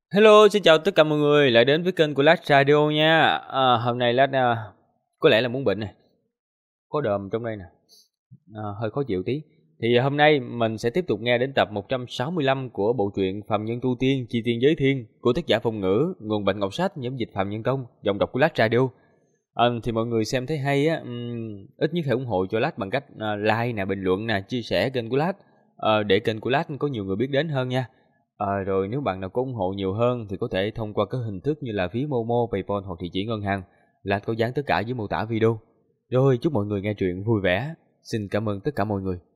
Hello, xin chào tất cả mọi người lại đến với kênh của Lát Radio nha. Hôm nay Lát có lẽ là muốn bệnh này, có đờm trong đây nè, hơi khó chịu tí. Thì hôm nay mình sẽ tiếp tục nghe đến tập 165 của bộ truyện Phàm Nhân Tu Tiên, Chi Tiên Giới Thiên của tác giả Phong Ngữ, nguồn Bạch Ngọc Sách, nhóm dịch Phạm Nhân Tông, giọng đọc của Lát Radio. Thì mọi người xem thấy hay á, ít nhất hãy ủng hộ cho Lát bằng cách like nè, bình luận nè, chia sẻ kênh của Lát, để kênh của Lát có nhiều người biết đến hơn nha. Rồi nếu bạn nào có ủng hộ nhiều hơn thì có thể thông qua các hình thức như là phí Momo, PayPal hoặc địa chỉ ngân hàng. Lát có dán tất cả dưới mô tả video. Rồi, chúc mọi người nghe truyện vui vẻ. Xin cảm ơn tất cả mọi người.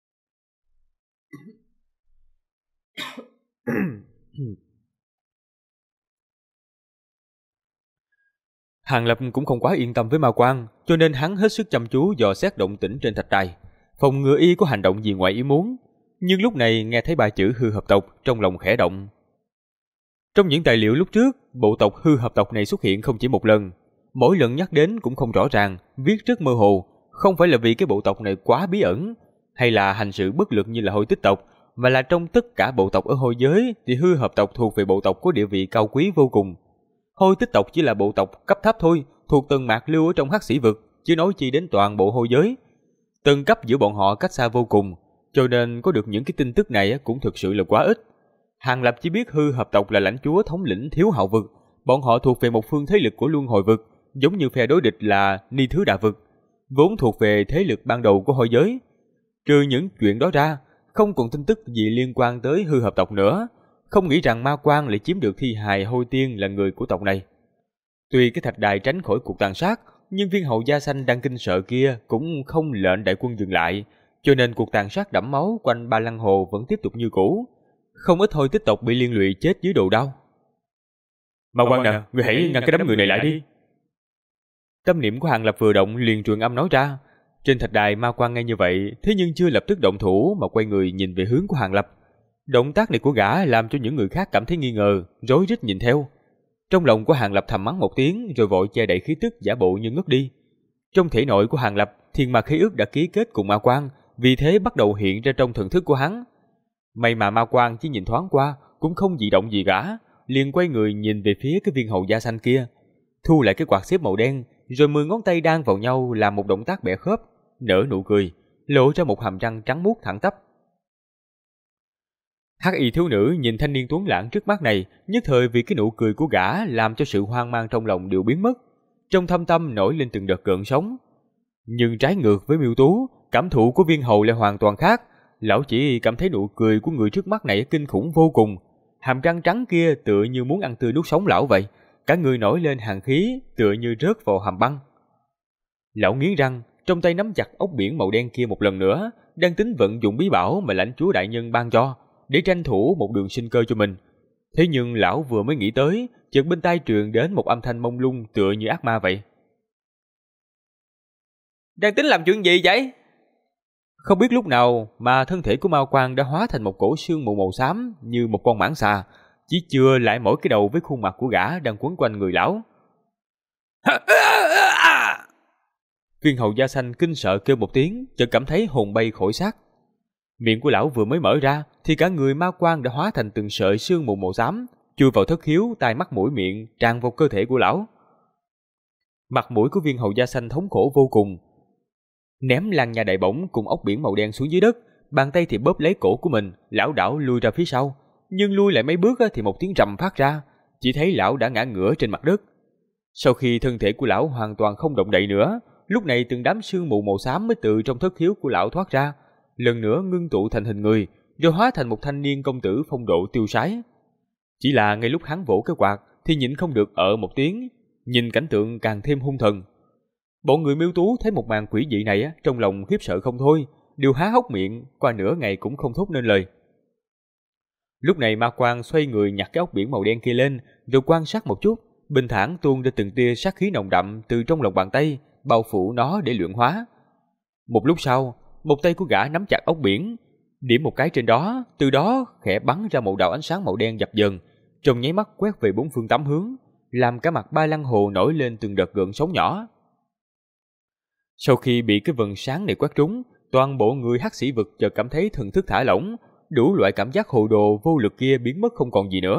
Hàng Lập cũng không quá yên tâm với ma quang, cho nên hắn hết sức chăm chú dò xét động tĩnh trên thạch đài, phòng ngừa y có hành động gì ngoài ý muốn. Nhưng lúc này nghe thấy ba chữ hư hợp tộc, trong lòng khẽ động. Trong những tài liệu lúc trước, bộ tộc hư hợp tộc này xuất hiện không chỉ một lần. Mỗi lần nhắc đến cũng không rõ ràng, viết rất mơ hồ, không phải là vì cái bộ tộc này quá bí ẩn, hay là hành sự bất lực như là Hôi Tích tộc, mà là trong tất cả bộ tộc ở Hôi giới thì hư hợp tộc thuộc về bộ tộc có địa vị cao quý vô cùng. Hôi Tích tộc chỉ là bộ tộc cấp thấp thôi, thuộc tầng mạc lưu ở trong Hắc Sĩ vực, chứ nói chi đến toàn bộ Hôi giới. Tầng cấp giữa bọn họ cách xa vô cùng, cho nên có được những cái tin tức này cũng thực sự là quá ít. Hàng Lập chỉ biết hư hợp tộc là lãnh chúa thống lĩnh Thiếu Hạo vực, bọn họ thuộc về một phương thế lực của Luân Hồi vực, giống như phe đối địch là Ni Thứ Đà vực, vốn thuộc về thế lực ban đầu của Hôi giới. Trừ những chuyện đó ra, không còn tin tức gì liên quan tới hư hợp tộc nữa. Không nghĩ rằng ma quang lại chiếm được thi hài Hôi Tiên là người của tộc này. Tuy cái thạch đài tránh khỏi cuộc tàn sát, nhưng viên hầu da xanh đang kinh sợ kia cũng không lệnh đại quân dừng lại, cho nên cuộc tàn sát đẫm máu quanh Ba Lăng Hồ vẫn tiếp tục như cũ. Không ít Hôi Tích tộc bị liên lụy chết dưới đồ đao. Ma quang nè, người hãy ngăn cái đám người này lại đi. Tâm niệm của Hàng Lập vừa động liền truyền âm nói ra. Trên thạch đài ma quang nghe như vậy, thế nhưng chưa lập tức động thủ mà quay người nhìn về hướng của Hàng Lập. Động tác này của gã làm cho những người khác cảm thấy nghi ngờ, rối rít nhìn theo. Trong lòng của Hàng Lập thầm mắng một tiếng rồi vội che đậy khí tức giả bộ như ngất đi. Trong thể nội của Hàng Lập, thiên ma khí ước đã ký kết cùng ma quang, vì thế bắt đầu hiện ra trong thần thức của hắn. May mà ma quang chỉ nhìn thoáng qua cũng không dị động gì cả, liền quay người nhìn về phía cái viên hầu da xanh kia, thu lại cái quạt xếp màu đen, rồi 10 ngón tay đan vào nhau làm một động tác bẻ khớp, nở nụ cười, lộ ra một hàm răng trắng muốt thẳng tắp. Hắc y thiếu nữ nhìn thanh niên tuấn lãng trước mắt này, nhất thời vì cái nụ cười của gã làm cho sự hoang mang trong lòng đều biến mất, trong thâm tâm nổi lên từng đợt gợn sóng. Nhưng trái ngược với Miêu Tú, cảm thụ của viên hầu lại hoàn toàn khác. Lão chỉ cảm thấy nụ cười của người trước mắt này kinh khủng vô cùng, hàm răng trắng kia tựa như muốn ăn tươi nuốt sống lão vậy, cả người nổi lên hàn khí tựa như rớt vào hàm băng. Lão nghiến răng, trong tay nắm chặt ốc biển màu đen kia một lần nữa, đang tính vận dụng bí bảo mà lãnh chúa đại nhân ban cho, để tranh thủ một đường sinh cơ cho mình. Thế nhưng lão vừa mới nghĩ tới, chợt bên tai truyền đến một âm thanh mông lung tựa như ác ma vậy. Đang tính làm chuyện gì vậy? Không biết lúc nào mà thân thể của ma quang đã hóa thành một cổ sương mù màu xám như một con mãng xà, chỉ chừa lại mỗi cái đầu với khuôn mặt của gã đang quấn quanh người lão. Viên hầu da xanh kinh sợ kêu một tiếng, chợt cảm thấy hồn bay khỏi xác. Miệng của lão vừa mới mở ra thì cả người ma quang đã hóa thành từng sợi sương mù màu xám, chui vào thất khiếu, tai mắt mũi miệng tràn vào cơ thể của lão. Mặt mũi của viên hầu da xanh thống khổ vô cùng, ném lăn nhà đại bổng cùng ốc biển màu đen xuống dưới đất, bàn tay thì bóp lấy cổ của mình, lảo đảo lui ra phía sau, nhưng lui lại mấy bước thì một tiếng rầm phát ra, chỉ thấy lão đã ngã ngửa trên mặt đất. Sau khi thân thể của lão hoàn toàn không động đậy nữa, lúc này từng đám sương mù màu xám mới từ trong thất khiếu của lão thoát ra, lần nữa ngưng tụ thành hình người, rồi hóa thành một thanh niên công tử phong độ tiêu sái. Chỉ là ngay lúc hắn vỗ cái quạt thì nhịn không được một tiếng, nhìn cảnh tượng càng thêm hung thần. Bọn người Miêu Tú thấy một màn quỷ dị này trong lòng khiếp sợ không thôi, đều há hốc miệng, qua nửa ngày cũng không thốt nên lời. Lúc này ma quang xoay người nhặt cái ốc biển màu đen kia lên, rồi quan sát một chút, bình thản tuôn ra từng tia sát khí nồng đậm từ trong lòng bàn tay, bao phủ nó để luyện hóa. Một lúc sau, một tay của gã nắm chặt ốc biển, điểm một cái trên đó, từ đó khẽ bắn ra một đạo ánh sáng màu đen dập dần, trong nháy mắt quét về bốn phương tám hướng, làm cả mặt Ba Lăng Hồ nổi lên từng đợt gợn sóng nhỏ. Sau khi bị cái vầng sáng này quét trúng, toàn bộ người Hắc Sĩ vực chợt cảm thấy thần thức thả lỏng, đủ loại cảm giác hồ đồ vô lực kia biến mất không còn gì nữa,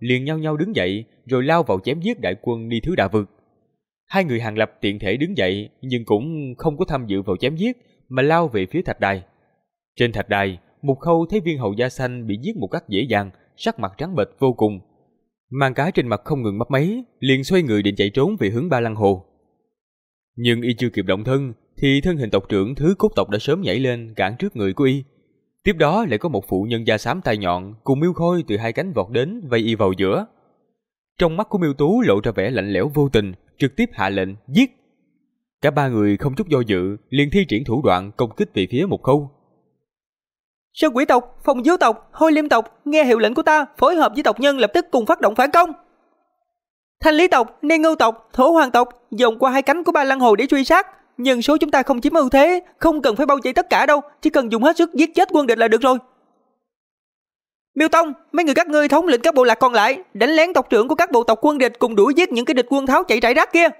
liền nhao nhao đứng dậy rồi lao vào chém giết đại quân Ni Thứ Đà Vực. Hai người Hàng Lập tiện thể đứng dậy nhưng cũng không có tham dự vào chém giết mà lao về phía thạch đài. Trên thạch đài, Mục Khâu thấy viên hầu da xanh bị giết một cách dễ dàng, sắc mặt trắng bệch vô cùng. Mang Cá trên mặt không ngừng mấp máy, liền xoay người định chạy trốn về hướng Ba Lăng Hồ. Nhưng y chưa kịp động thân thì thân hình tộc trưởng Thứ Cốt tộc đã sớm nhảy lên cản trước người của y. Tiếp đó lại có một phụ nhân da xám tai nhọn cùng Miêu Khôi từ hai cánh vọt đến vây y vào giữa. Trong mắt của Miêu Tú lộ ra vẻ lạnh lẽo vô tình, trực tiếp hạ lệnh giết. Cả ba người không chút do dự liền thi triển thủ đoạn công kích về phía Mục Khâu. Sơn Quỷ tộc, Phong Diếu tộc, Hôi Liêm tộc, nghe hiệu lệnh của ta, phối hợp với tộc nhân lập tức cùng phát động phản công. Thanh Lý tộc, Ni Ngưu tộc, Thổ Hoàng tộc dồn qua hai cánh của Ba Lăng Hồ để truy sát. Nhân số chúng ta không chiếm ưu thế, không cần phải bao vây tất cả đâu, chỉ cần dùng hết sức giết chết quân địch là được rồi. Miêu Tông, mấy người các ngươi thống lĩnh các bộ lạc còn lại, đánh lén tộc trưởng của các bộ tộc quân địch cùng đuổi giết những cái địch quân tháo chạy rải rác kia.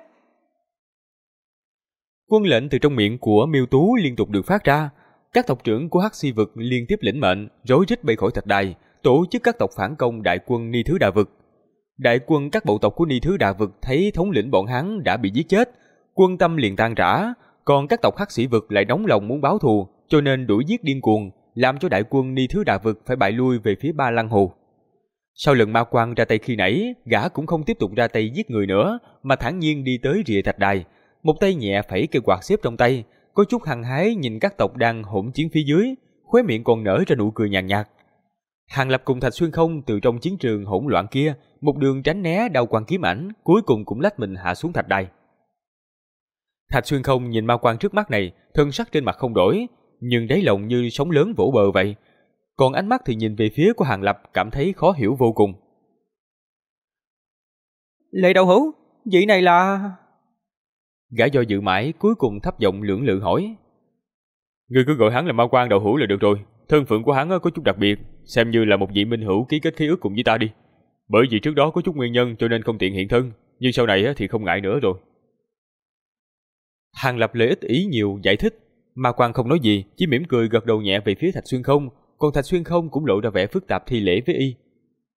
Quân lệnh từ trong miệng của Miêu Tú liên tục được phát ra. Các tộc trưởng của Hắc Si vực liên tiếp lĩnh mệnh, rối rít bay khỏi thạch đài, tổ chức các tộc phản công đại quân Ni Thứ Đà Vực. Đại quân các bộ tộc của Ni Thứ Đà Vực thấy thống lĩnh bọn hắn đã bị giết chết, quân tâm liền tan rã, còn các tộc Hắc Sĩ vực lại nóng lòng muốn báo thù, cho nên đuổi giết điên cuồng, làm cho đại quân Ni Thứ Đà Vực phải bại lui về phía Ba Lăng Hồ. Sau lần Ma Quang ra tay khi nãy, gã cũng không tiếp tục ra tay giết người nữa, mà thản nhiên đi tới rìa thạch đài, một tay nhẹ phẩy cây quạt xếp trong tay, có chút hăng hái nhìn các tộc đang hỗn chiến phía dưới, khóe miệng còn nở ra nụ cười nhàn nhạt. Hàng Lập cùng Thạch Xuyên Không từ trong chiến trường hỗn loạn kia, một đường tránh né đao quang kiếm ảnh, cuối cùng cũng lách mình hạ xuống thạch đài. Thạch Xuyên Không nhìn ma quang trước mắt này, thân sắc trên mặt không đổi, nhưng đáy lòng như sóng lớn vỗ bờ vậy. Còn ánh mắt thì nhìn về phía của Hàng Lập cảm thấy khó hiểu vô cùng. Lệ đạo hữu, vị này là... Gã do dự mãi, cuối cùng thấp giọng lưỡng lự hỏi. Ngươi cứ gọi hắn là Ma Quang đạo hữu là được rồi. Thân phận của hắn có chút đặc biệt, xem như là một vị minh hữu ký kết khí ước cùng với ta đi. Bởi vì trước đó có chút nguyên nhân cho nên không tiện hiện thân, nhưng sau này thì không ngại nữa rồi. Hàng Lập lợi ích ý nhiều giải thích. Ma Quang không nói gì, chỉ mỉm cười gật đầu nhẹ về phía Thạch Xuyên Không, còn Thạch Xuyên Không cũng lộ ra vẻ phức tạp thi lễ với y.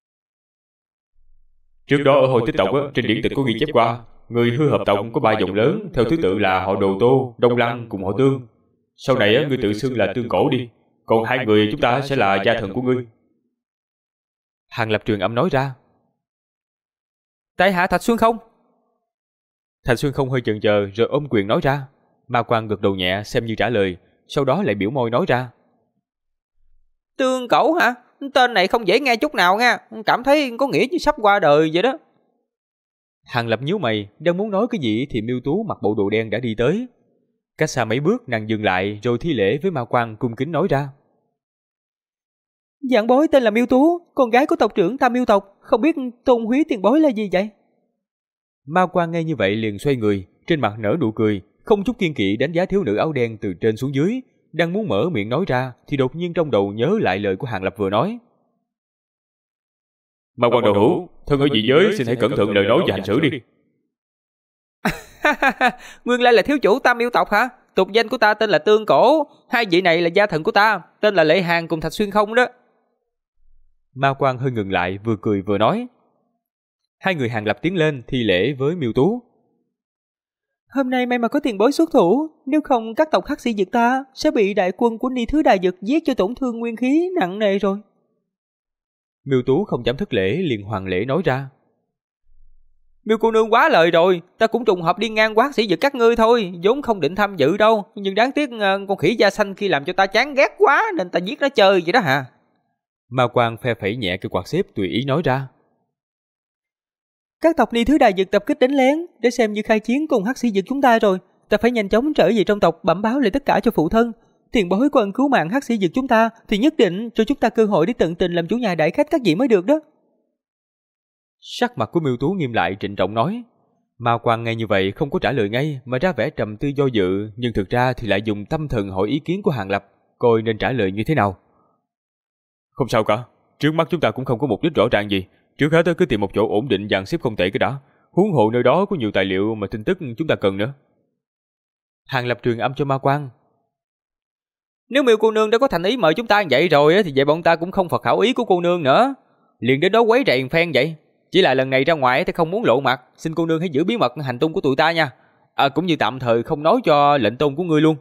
Trước đó ở Hồi Tích tộc trên điển tịch có ghi chép qua, người Hư Hợp tộc có 3 dòng lớn, theo thứ tự là họ Đồ Tô, Đông Lăng cùng họ Tương. Sau này ngươi tự xưng là Tương Cổ đi, còn hai người chúng ta sẽ là gia thần của ngươi. Hàng Lập truyền âm nói ra. Tại hạ Thạch Xuyên Không. Thạch Xuyên Không hơi chần chờ rồi ôm quyền nói ra. Ma Quang gật đầu nhẹ xem như trả lời, sau đó lại biểu môi nói ra. Tương Cổ hả? Tên này không dễ nghe chút nào nha, cảm thấy có nghĩa như sắp qua đời vậy đó. Hàng Lập nhíu mày, đang muốn nói cái gì thì Miêu Tú mặc bộ đồ đen đã đi tới. Cách xa mấy bước nàng dừng lại rồi thi lễ với Ma Quang cung kính nói ra. Dạng bối tên là Miêu Tú, con gái của tộc trưởng Tam Miêu tộc, không biết tôn quý tiền bối là gì vậy? Ma Quang nghe như vậy liền xoay người, trên mặt nở nụ cười, không chút kiêng kỵ đánh giá thiếu nữ áo đen từ trên xuống dưới, đang muốn mở miệng nói ra thì đột nhiên trong đầu nhớ lại lời của Hàng Lập vừa nói. Ma Quang đạo hữu, thân ở dị giới xin hãy cẩn thận lời nói và hành xử đi. Nguyên lai là thiếu chủ Tam Miêu tộc hả? Tục danh của ta tên là Tương Cổ, hai vị này là gia thần của ta, tên là Lệ Hàng cùng Thạch Xuyên Không đó. Ma Quang hơi ngừng lại, vừa cười vừa nói. Hai người Hàng Lập tiến lên thi lễ với Miêu Tú. Hôm nay may mà có tiền bối xuất thủ, nếu không các tộc Hắc Sĩ vực ta sẽ bị đại quân của Ni Thứ Đà vực giết cho tổn thương nguyên khí nặng nề rồi. Miêu Tú không dám thất lễ liền hoàng lễ nói ra. Miêu cô nương quá lời rồi, ta cũng trùng hợp đi ngang qua Hắc Sĩ vực các ngươi thôi, vốn không định tham dự đâu, nhưng đáng tiếc con khỉ da xanh khi làm cho ta chán ghét quá nên ta giết nó chơi vậy đó hả? Ma Quang phe phẩy nhẹ cái quạt xếp tùy ý nói ra. Các tộc Ni Thứ Đà vực tập kích đánh lén để xem như khai chiến cùng Hắc Sĩ vực chúng ta rồi, ta phải nhanh chóng trở về trong tộc bẩm báo lại tất cả cho phụ thân. Tiền bối của ân cứu mạng Hắc Sĩ vực chúng ta thì nhất định cho chúng ta cơ hội để tận tình làm chủ nhà đại khách các vị mới được đó. Sắc mặt của Miêu Tú nghiêm lại trịnh trọng nói. Ma Quang nghe như vậy không có trả lời ngay mà ra vẻ trầm tư do dự, nhưng thực ra thì lại dùng tâm thần hỏi ý kiến của Hàng Lập, coi nên trả lời như thế nào. Không sao cả, trước mắt chúng ta cũng không có mục đích rõ ràng gì, trước hết cứ tìm một chỗ ổn định dàn xếp không tệ cái đã, huống hồ nơi đó có nhiều tài liệu mà tin tức chúng ta cần nữa. Hàng Lập truyền âm cho Ma Quang. Nếu Miêu cô nương đã có thành ý mời chúng ta vậy rồi thì vậy bọn ta cũng không phật khảo ý của cô nương nữa. liền đến đó quấy rầy phen vậy. Chỉ là lần này ra ngoài thì không muốn lộ mặt, xin cô nương hãy giữ bí mật hành tung của tụi ta nha. Cũng như tạm thời không nói cho lệnh tôn của ngươi luôn.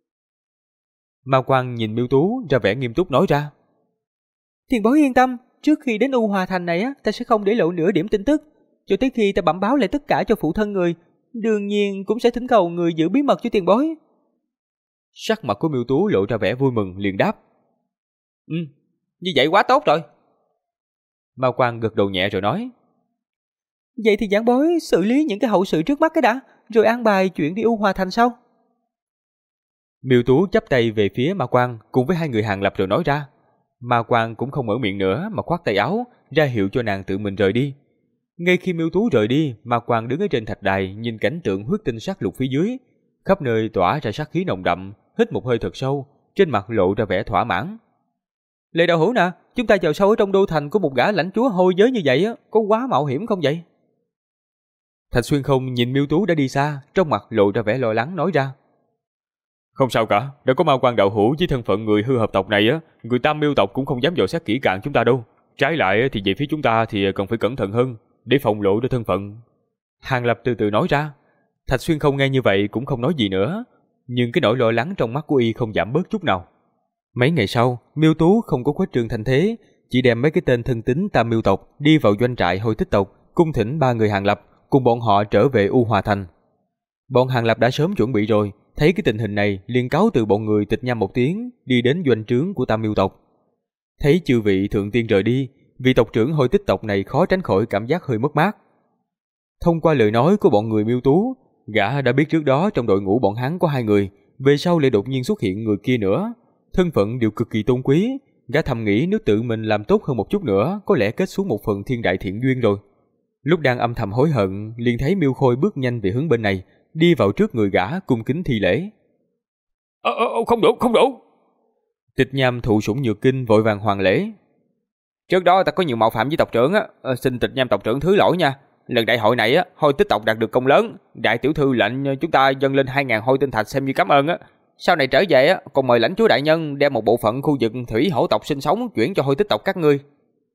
Mao Quang nhìn Miêu Tú ra vẻ nghiêm túc nói ra. Tiền bối yên tâm, trước khi đến U Hòa Thành này ta sẽ không để lộ nửa điểm tin tức, cho tới khi ta bẩm báo lại tất cả cho phụ thân người, đương nhiên cũng sẽ thỉnh cầu người giữ bí mật cho tiền bối. Sắc mặt của Miêu Tú lộ ra vẻ vui mừng, liền đáp. Như vậy quá tốt rồi. Mao Quang gật đầu nhẹ rồi nói. Vậy thì giảng bối xử lý những cái hậu sự trước mắt cái đã, rồi an bài chuyện đi U Hòa Thành sau. Miêu Tú chắp tay về phía Mao Quang cùng với hai người Hàng Lập rồi nói ra. Mao Quang cũng không mở miệng nữa mà khoát tay áo, ra hiệu cho nàng tự mình rời đi. Ngay khi Miêu Tú rời đi, Mao Quang đứng ở trên thạch đài nhìn cảnh tượng huyết tinh sát lục phía dưới, khắp nơi tỏa ra sát khí nồng đậm, hít một hơi thật sâu, trên mặt lộ ra vẻ thỏa mãn. Lệ đạo hữu nè, chúng ta vào sâu ở trong đô thành của một gã lãnh chúa hôi giới như vậy có quá mạo hiểm không vậy? Thạch Xuyên Không nhìn Miêu Tú đã đi xa, trong mặt lộ ra vẻ lo lắng nói ra. Không sao cả, đã có Mao Quang đạo hữu với thân phận người hư hợp tộc này người Tam Miêu tộc cũng không dám dò xét kỹ càng chúng ta đâu. Trái lại thì về phía chúng ta thì cần phải cẩn thận hơn, để phòng lộ ra thân phận. Hàng Lập từ từ nói ra. Thạch Xuyên Không nghe như vậy cũng không nói gì nữa, nhưng cái nỗi lo lắng trong mắt của y không giảm bớt chút nào. Mấy ngày sau, Miêu Tú không có khuếch trương thành thế, chỉ đem mấy cái tên thân tín Tam Miêu tộc đi vào doanh trại Hôi Tích tộc, cung thỉnh ba người Hàng Lập cùng bọn họ trở về U Hòa Thành. Bọn Hàng Lập đã sớm chuẩn bị rồi, thấy cái tình hình này liền cáo từ bọn người Tịch Nham một tiếng, đi đến doanh trướng của Tam Miêu tộc. Thấy chư vị thượng tiên rời đi, vị tộc trưởng Hôi Tích tộc này khó tránh khỏi cảm giác hơi mất mát. Thông qua lời nói của bọn người Miêu Tú, gã đã biết trước đó trong đội ngũ bọn hắn có hai người, về sau lại đột nhiên xuất hiện người kia nữa, thân phận đều cực kỳ tôn quý. Gã thầm nghĩ nếu tự mình làm tốt hơn một chút nữa, có lẽ kết xuống một phần thiên đại thiện duyên rồi. Lúc đang âm thầm hối hận, liền thấy Miêu Khôi bước nhanh về hướng bên này, đi vào trước người gã cung kính thi lễ. Không đủ. Tịch Nham thụ sủng nhược kinh vội vàng hoàn lễ. Trước đó ta có nhiều mạo phạm với tộc trưởng xin Tịch Nham tộc trưởng thứ lỗi nha. Lần đại hội này Hôi Tích tộc đạt được công lớn, đại tiểu thư lệnh chúng ta dâng lên 2.000 hôi tinh thạch xem như cảm ơn Sau này trở về còn mời lãnh chúa đại nhân đem một bộ phận khu vực thủy hổ tộc sinh sống chuyển cho Hôi Tích tộc các ngươi.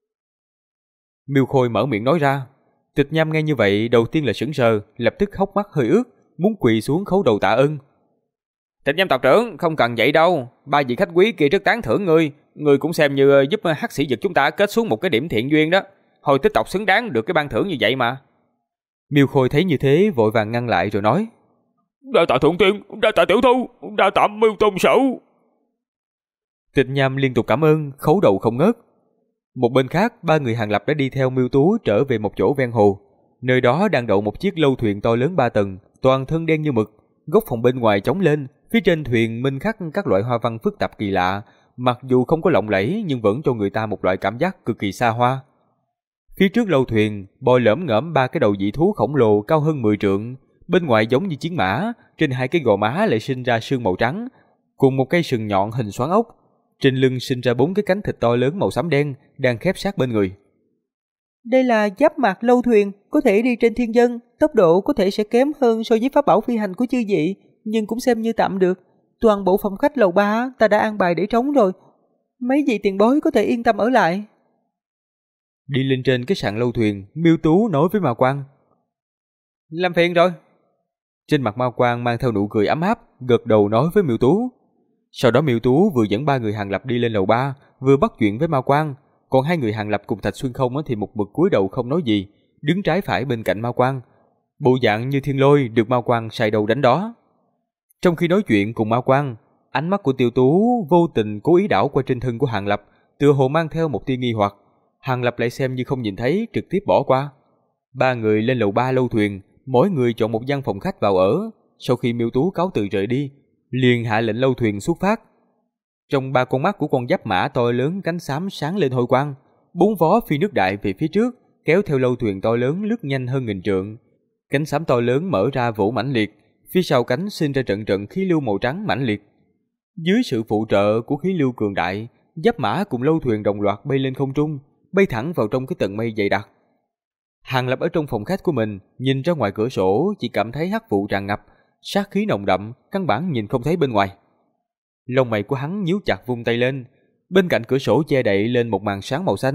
Miêu Khôi mở miệng nói ra. Tịch Nham nghe như vậy đầu tiên là sững sờ, lập tức hốc mắt hơi ướt, muốn quỳ xuống khấu đầu tạ ơn. Tịch Nham tộc trưởng, không cần vậy đâu, ba vị khách quý kia rất tán thưởng ngươi cũng xem như giúp hắc sĩ vực chúng ta kết xuống một cái điểm thiện duyên đó. Hôi Tích tộc xứng đáng được cái ban thưởng như vậy mà. Miêu Khôi thấy như thế vội vàng ngăn lại rồi nói. Đa tạ thượng tiên, đa tạ tiểu thư, đa tạ Miêu tôn sở. Tịch Nham liên tục cảm ơn, khấu đầu không ngớt. Một bên khác, ba người Hàng Lập đã đi theo Miêu Tú trở về một chỗ ven hồ. Nơi đó đang đậu một chiếc lâu thuyền to lớn 3 tầng, toàn thân đen như mực, góc phòng bên ngoài chóng lên, phía trên thuyền minh khắc các loại hoa văn phức tạp kỳ lạ, mặc dù không có lộng lẫy nhưng vẫn cho người ta một loại cảm giác cực kỳ xa hoa. Phía trước lâu thuyền, bò lởm ngởm 3 cái đầu dị thú khổng lồ cao hơn 10 trượng, bên ngoài giống như chiến mã, trên 2 cái gò má lại sinh ra sương màu trắng, cùng một cây sừng nhọn hình xoắn ốc. Trên lưng sinh ra 4 cái cánh thịt to lớn màu xám đen đang khép sát bên người. Đây là giáp mạc lâu thuyền, có thể đi trên thiên dân, tốc độ có thể sẽ kém hơn so với pháp bảo phi hành của chư vị, nhưng cũng xem như tạm được. Toàn bộ phòng khách lầu 3 ta đã an bài để trống rồi, mấy vị tiền bối có thể yên tâm ở lại. Đi lên trên cái sàn lâu thuyền, Miêu Tú nói với Mao Quang. Làm phiền rồi. Trên mặt Mao Quang mang theo nụ cười ấm áp, gật đầu nói với Miêu Tú. Sau đó Miêu Tú vừa dẫn ba người Hàng Lập đi lên lầu 3, vừa bắt chuyện với Mao Quang, còn hai người Hàng Lập cùng Thạch Xuyên Không thì một mực cúi đầu không nói gì, đứng trái phải bên cạnh Mao Quang, bộ dạng như thiên lôi được Mao Quang sai đầu đánh đó. Trong khi nói chuyện cùng Mao Quang, ánh mắt của Tiêu Tú vô tình cố ý đảo qua trên thân của Hàng Lập, tựa hồ mang theo một tia nghi hoặc. Hàng Lập lại xem như không nhìn thấy, trực tiếp bỏ qua. Ba người lên lầu 3 lâu thuyền, mỗi người chọn một gian phòng khách vào ở. Sau khi Miêu Tú cáo từ rời đi, liền hạ lệnh lâu thuyền xuất phát. Trong 3 con mắt của con giáp mã to lớn cánh xám sáng lên hồi quang, 4 vó phi nước đại về phía trước, kéo theo lâu thuyền to lớn lướt nhanh hơn 1000 trượng. Cánh xám to lớn mở ra vỗ mãnh liệt, phía sau cánh sinh ra trận trận khí lưu màu trắng mãnh liệt. Dưới sự phụ trợ của khí lưu cường đại, giáp mã cùng lâu thuyền đồng loạt bay lên không trung, bay thẳng vào trong cái tầng mây dày đặc. Hàng Lập ở trong phòng khách của mình, nhìn ra ngoài cửa sổ chỉ cảm thấy hắc vụ tràn ngập, sát khí nồng đậm, căn bản nhìn không thấy bên ngoài. Lông mày của hắn nhíu chặt, vung tay lên, bên cạnh cửa sổ che đậy lên một màn sáng màu xanh,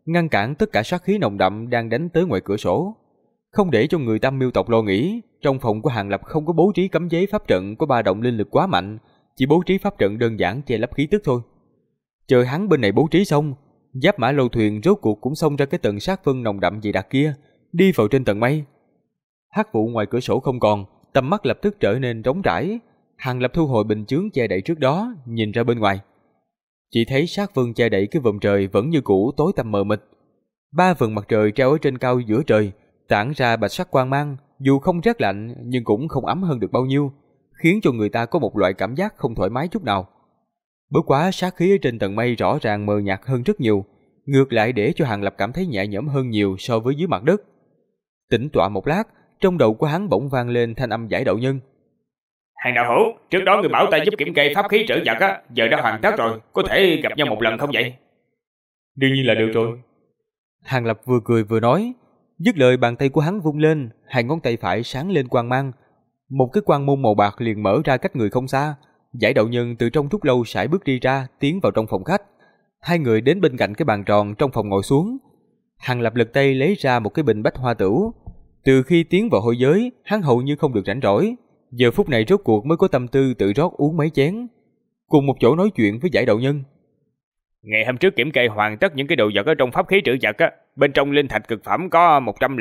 ngăn cản tất cả sát khí nồng đậm đang đánh tới ngoài cửa sổ. Không để cho người Tam Miêu tộc lo nghĩ, trong phòng của Hàng Lập không có bố trí cấm chế pháp trận có ba động linh lực quá mạnh, chỉ bố trí pháp trận đơn giản che lấp khí tức thôi. Chờ hắn bên này bố trí xong, Giáp Mã Lâu Thuyền rốt cuộc cũng xông ra cái tầng sát vân nồng đậm dày đặc kia, đi vào trên tầng mây. Hắc vụ ngoài cửa sổ không còn, tầm mắt lập tức trở nên trống trải. Hàng Lập thu hồi bình chướng che đậy trước đó, nhìn ra bên ngoài. Chỉ thấy sát vân che đậy cái vòm trời vẫn như cũ tối tăm mờ mịt. Ba vầng mặt trời treo ở trên cao giữa trời, tản ra bạch sắc quang mang, dù không rét lạnh nhưng cũng không ấm hơn được bao nhiêu, khiến cho người ta có một loại cảm giác không thoải mái chút nào. Bất quá sát khí ở trên tầng mây rõ ràng mờ nhạt hơn rất nhiều, ngược lại để cho Hàng Lập cảm thấy nhẹ nhõm hơn nhiều so với dưới mặt đất. Tĩnh tọa một lát, trong đầu của hắn bỗng vang lên thanh âm Giải Đạo Nhân. Hàng đạo hữu, trước đó người bảo ta giúp kiểm kê pháp khí trữ vật á, giờ đã hoàn tất rồi, có thể gặp nhau một lần không vậy? Đương nhiên là được rồi. Hàng Lập vừa cười vừa nói, dứt lời bàn tay của hắn vung lên, hai ngón tay phải sáng lên quang mang. Một cái quang môn màu bạc liền mở ra cách người không xa. Giải Đạo Nhân từ trong trúc lâu sải bước đi ra, tiến vào trong phòng khách. Hai người đến bên cạnh cái bàn tròn trong phòng ngồi xuống. Hàng Lập lật tay lấy ra một cái bình bách hoa tửu. Từ khi tiến vào hội giới, hắn hầu như không được rảnh rỗi. Giờ phút này rốt cuộc mới có tâm tư tự rót uống mấy chén. Cùng một chỗ nói chuyện với Giải Đạo Nhân. Ngày hôm trước kiểm kê hoàn tất những cái đồ vật ở trong pháp khí trữ vật á, bên trong linh thạch cực phẩm có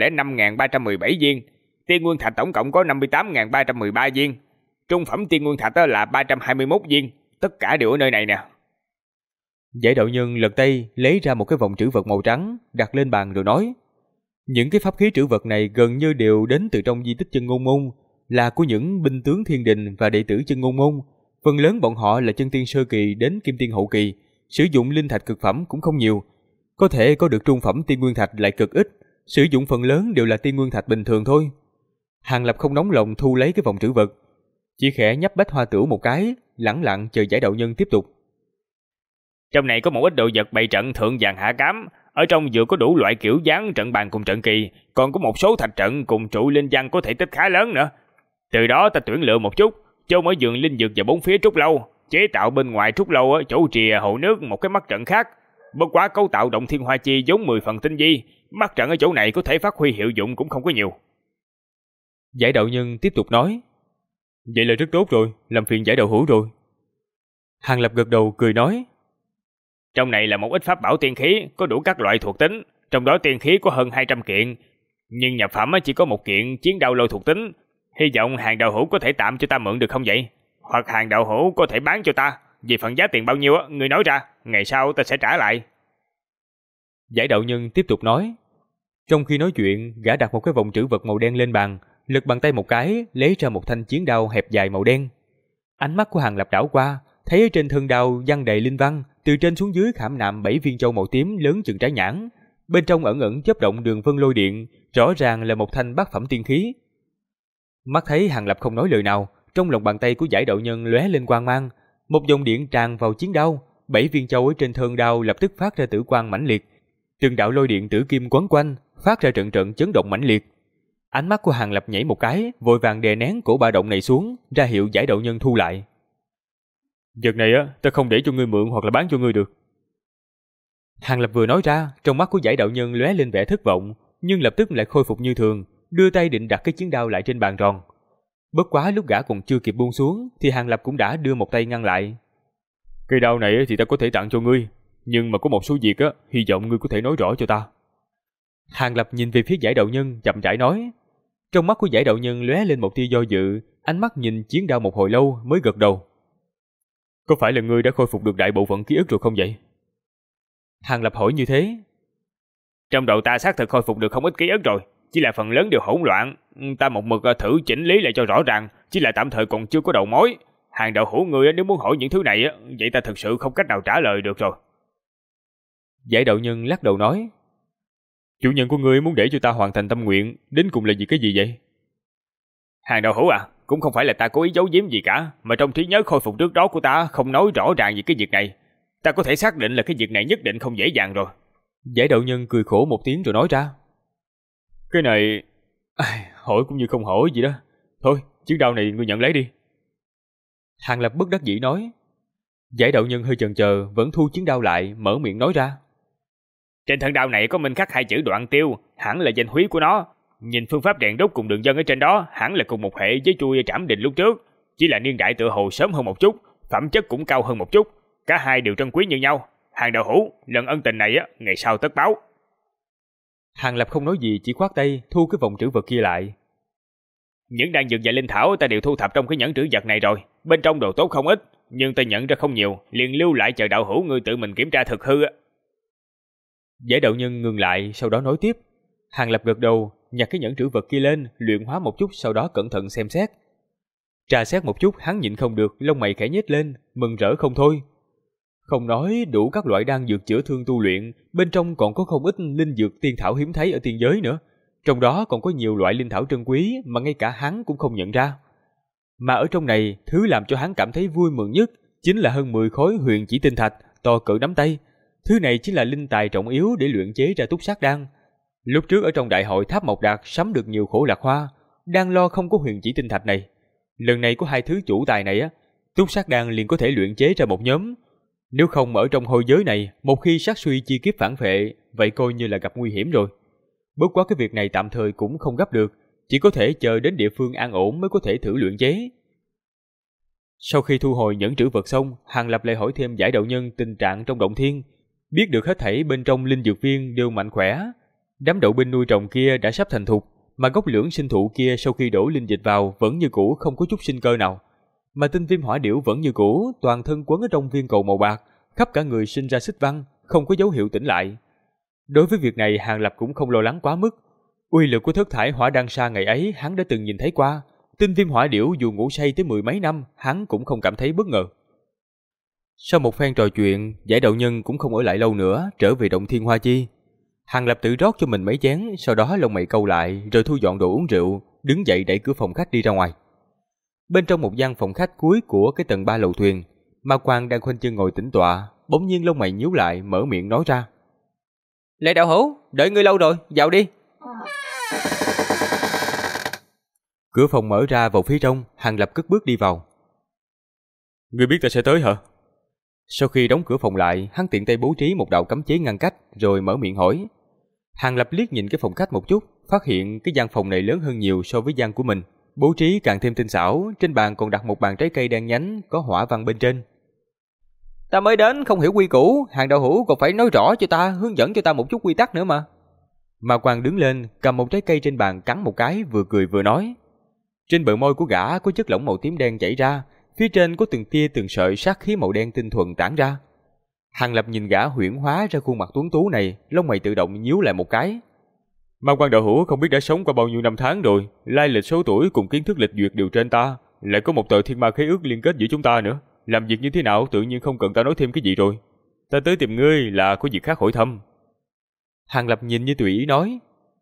105.317 viên, tiên nguyên thạch tổng cộng có 58.313 viên, trung phẩm tiên nguyên thạch là 321 viên, tất cả đều ở nơi này nè. Giải Đạo Nhân lật tay lấy ra một cái vòng trữ vật màu trắng, đặt lên bàn rồi nói: những cái pháp khí trữ vật này gần như đều đến từ trong di tích Chân Ngôn Môn, là của những binh tướng thiên đình và đệ tử Chân Ngôn Môn. Phần lớn bọn họ là chân tiên sơ kỳ đến kim tiên hậu kỳ, sử dụng linh thạch cực phẩm cũng không nhiều. Có thể có được trung phẩm tiên nguyên thạch lại cực ít, sử dụng phần lớn đều là tiên nguyên thạch bình thường thôi. Hàng Lập không nóng lòng thu lấy cái vòng trữ vật, chỉ khẽ nhấp bách hoa tửu một cái, lẳng lặng chờ Giải Đạo Nhân tiếp tục. Trong này có một ít đồ vật bày trận thượng vàng hạ cám, ở trong vừa có đủ loại kiểu dáng trận bàn cùng trận kỳ, còn có một số thạch trận cùng trụ linh văn có thể tích khá lớn nữa. Từ đó ta tuyển lựa một chút, cho mỗi vườn linh dược và bốn phía trúc lâu, chế tạo bên ngoài trúc lâu ở chỗ trìa hồ nước một cái mắt trận khác. Bất quá cấu tạo động thiên hoa chi vốn 10 phần tinh vi, mắt trận ở chỗ này có thể phát huy hiệu dụng cũng không có nhiều. Giải Đạo Nhân tiếp tục nói: vậy là rất tốt rồi, làm phiền Giải Đạo hữu rồi. Hàng Lập gật đầu cười nói: trong này là một ít pháp bảo tiên khí, có đủ các loại thuộc tính, trong đó tiên khí có hơn 200 kiện, nhưng nhập phẩm chỉ có một kiện chiến đao lôi thuộc tính. Hy vọng Hàng đạo hữu có thể tạm cho ta mượn được không vậy? Hoặc Hàng đạo hữu có thể bán cho ta, về phần giá tiền bao nhiêu á, người nói ra, ngày sau ta sẽ trả lại. Giải Đạo Nhân tiếp tục nói. Trong khi nói chuyện, gã đặt một cái vòng trữ vật màu đen lên bàn, lật bàn tay một cái, lấy ra một thanh chiến đao hẹp dài màu đen. Ánh mắt của Hàng Lập đảo qua, thấy ở trên thân đao văng đầy linh văn, từ trên xuống dưới khảm nạm 7 viên châu màu tím lớn chừng trái nhãn, bên trong ẩn ẩn chớp động đường vân lôi điện, rõ ràng là một thanh bát phẩm tiên khí. Mắt thấy Hàng Lập không nói lời nào, trong lòng bàn tay của Giải Đạo Nhân lóe lên quang mang, một dòng điện tràn vào chiến đao, 7 viên châu ở trên thân đao lập tức phát ra tử quang mãnh liệt, từng đạo lôi điện tử kim quấn quanh, phát ra trận trận chấn động mãnh liệt. Ánh mắt của Hàng Lập nhảy một cái, vội vàng đè nén cổ ba động này xuống, ra hiệu Giải Đạo Nhân thu lại. Vật này á, ta không để cho ngươi mượn hoặc là bán cho ngươi được. Hàng Lập vừa nói ra, trong mắt của Giải Đạo Nhân lóe lên vẻ thất vọng, nhưng lập tức lại khôi phục như thường, đưa tay định đặt cái chiến đao lại trên bàn tròn. Bất quá lúc gã còn chưa kịp buông xuống, thì Hàng Lập cũng đã đưa một tay ngăn lại. Cây đao này thì ta có thể tặng cho ngươi, nhưng mà có một số việc á, hy vọng ngươi có thể nói rõ cho ta. Hàng Lập nhìn về phía Giải Đạo Nhân, chậm rãi nói. Trong mắt của Giải Đạo Nhân lóe lên một tia do dự, ánh mắt nhìn chiến đao một hồi lâu mới gật đầu. Có phải là ngươi đã khôi phục được đại bộ phận ký ức rồi không vậy? Hàng Lập hỏi như thế. Trong đầu ta xác thực khôi phục được không ít ký ức rồi, chỉ là phần lớn đều hỗn loạn. Ta một mực thử chỉnh lý lại cho rõ ràng, chỉ là tạm thời còn chưa có đầu mối. Hàng đạo hữu ngươi nếu muốn hỏi những thứ này, vậy ta thực sự không cách nào trả lời được rồi. Giải Đạo Nhân lắc đầu nói. Chủ nhân của ngươi muốn để cho ta hoàn thành tâm nguyện, đến cùng là cái gì vậy? Hàng đạo hữu à, cũng không phải là ta cố ý giấu giếm gì cả, mà trong trí nhớ khôi phục trước đó của ta không nói rõ ràng về cái việc này. Ta có thể xác định là cái việc này nhất định không dễ dàng rồi. Giải Đạo Nhân cười khổ một tiếng rồi nói ra. Cái này... hỏi cũng như không hỏi gì đó. Thôi, chiến đao này ngươi nhận lấy đi. Hàng Lập bất đắc dĩ nói. Giải Đạo Nhân hơi chần chờ, vẫn thu chiến đao lại, mở miệng nói ra. Trên thân đao này có minh khắc 2 chữ Đoạn Tiêu, hẳn là danh húy của nó. Nhìn phương pháp rèn đúc cùng đường vân ở trên đó, hẳn là cùng một hệ với chuôi Trảm Đình lúc trước, chỉ là niên đại tựa hồ sớm hơn một chút, phẩm chất cũng cao hơn một chút, cả hai đều trân quý như nhau. Hàng đạo hữu, lần ân tình này ngày sau tất báo. Hàng Lập không nói gì, chỉ khoát tay thu cái vòng trữ vật kia lại. Những đan dược và linh thảo ta đều thu thập trong cái nhẫn trữ vật này rồi, bên trong đồ tốt không ít, nhưng ta nhận ra không nhiều, liền lưu lại chờ đạo hữu ngươi tự mình kiểm tra thực hư. Giải đạo nhân ngừng lại, sau đó nói tiếp. Hàng Lập gật đầu, nhặt cái nhẫn trữ vật kia lên, luyện hóa một chút, sau đó cẩn thận xem xét. Trà xét một chút, hắn nhịn không được, lông mày khẽ nhếch lên, mừng rỡ không thôi. Không nói đủ các loại đan dược chữa thương tu luyện, bên trong còn có không ít linh dược tiên thảo hiếm thấy ở tiên giới nữa. Trong đó còn có nhiều loại linh thảo trân quý mà ngay cả hắn cũng không nhận ra. Mà ở trong này, thứ làm cho hắn cảm thấy vui mừng nhất chính là hơn 10 khối huyền chỉ tinh thạch to cỡ nắm tay. Thứ này chính là linh tài trọng yếu để luyện chế ra túc sát đan. Lúc trước ở trong đại hội Tháp Mộc Đạt sắm được nhiều khổ lạc hoa, đang lo không có huyền chỉ tinh thạch này. Lần này có 2 thứ chủ tài này túc sát đan liền có thể luyện chế ra một nhóm. Nếu không ở trong hôi giới này, một khi sát suy chi kiếp phản phệ, vậy coi như là gặp nguy hiểm rồi. Bất quá cái việc này tạm thời cũng không gấp được, chỉ có thể chờ đến địa phương an ổn mới có thể thử luyện chế. Sau khi thu hồi nhẫn trữ vật xong, Hàng Lập lại hỏi thêm Giải đạo nhân tình trạng trong động thiên. Biết được hết thảy bên trong linh dược viên đều mạnh khỏe. Đám đậu binh nuôi trồng kia đã sắp thành thục, mà gốc lưỡng sinh thụ kia sau khi đổ linh dịch vào vẫn như cũ không có chút sinh cơ nào. Mà tinh viêm hỏa điểu vẫn như cũ, toàn thân quấn ở trong viên cầu màu bạc, khắp cả người sinh ra xích văn, không có dấu hiệu tỉnh lại. Đối với việc này Hàng Lập cũng không lo lắng quá mức. Uy lực của thất thải hỏa đan sa ngày ấy hắn đã từng nhìn thấy qua. Tinh viêm hỏa điểu dù ngủ say tới 10 mấy năm, hắn cũng không cảm thấy bất ngờ. Sau một phen trò chuyện, Giải đạo nhân cũng không ở lại lâu nữa, trở về động thiên hoa chi. Hàng Lập tự rót cho mình mấy chén, sau đó lông mày cau lại, rồi thu dọn đồ uống rượu, đứng dậy đẩy cửa phòng khách đi ra ngoài. Bên trong một gian phòng khách cuối của cái tầng 3 lầu thuyền, Ma Quang đang khoanh chân ngồi tĩnh tọa, bỗng nhiên lông mày nhíu lại, mở miệng nói ra: Lệ đạo hữu, đợi ngươi lâu rồi, vào đi. Cửa phòng mở ra vào phía trong, Hàng Lập cất bước đi vào. Ngươi biết ta sẽ tới hả? Sau khi đóng cửa phòng lại, hắn tiện tay bố trí một đạo cấm chế ngăn cách, rồi mở miệng hỏi. Hàng Lập liếc nhìn cái phòng khách một chút, phát hiện cái gian phòng này lớn hơn nhiều so với gian của mình, bố trí càng thêm tinh xảo, trên bàn còn đặt một bàn trái cây đen nhánh có hỏa văn bên trên. Ta mới đến không hiểu quy củ, Hàng đạo hữu còn phải nói rõ cho ta, hướng dẫn cho ta một chút quy tắc nữa mà. Ma Quang đứng lên, cầm một trái cây trên bàn cắn một cái, vừa cười vừa nói. Trên bờ môi của gã có chất lỏng màu tím đen chảy ra, phía trên có từng tia từng sợi sát khí màu đen tinh thuần tản ra. Hàng Lập nhìn gã huyễn hóa ra khuôn mặt tuấn tú này, lông mày tự động nhíu lại một cái. Ma Quang đạo hữu không biết đã sống qua bao nhiêu năm tháng rồi, lai lịch số tuổi cùng kiến thức lịch duyệt đều trên ta, lại có một tờ thiên ma khế ước liên kết giữa chúng ta nữa, làm việc như thế nào tự nhiên không cần ta nói thêm cái gì rồi. Ta tới tìm ngươi là có việc khác hỏi thăm. Hàng Lập nhìn như tùy ý nói.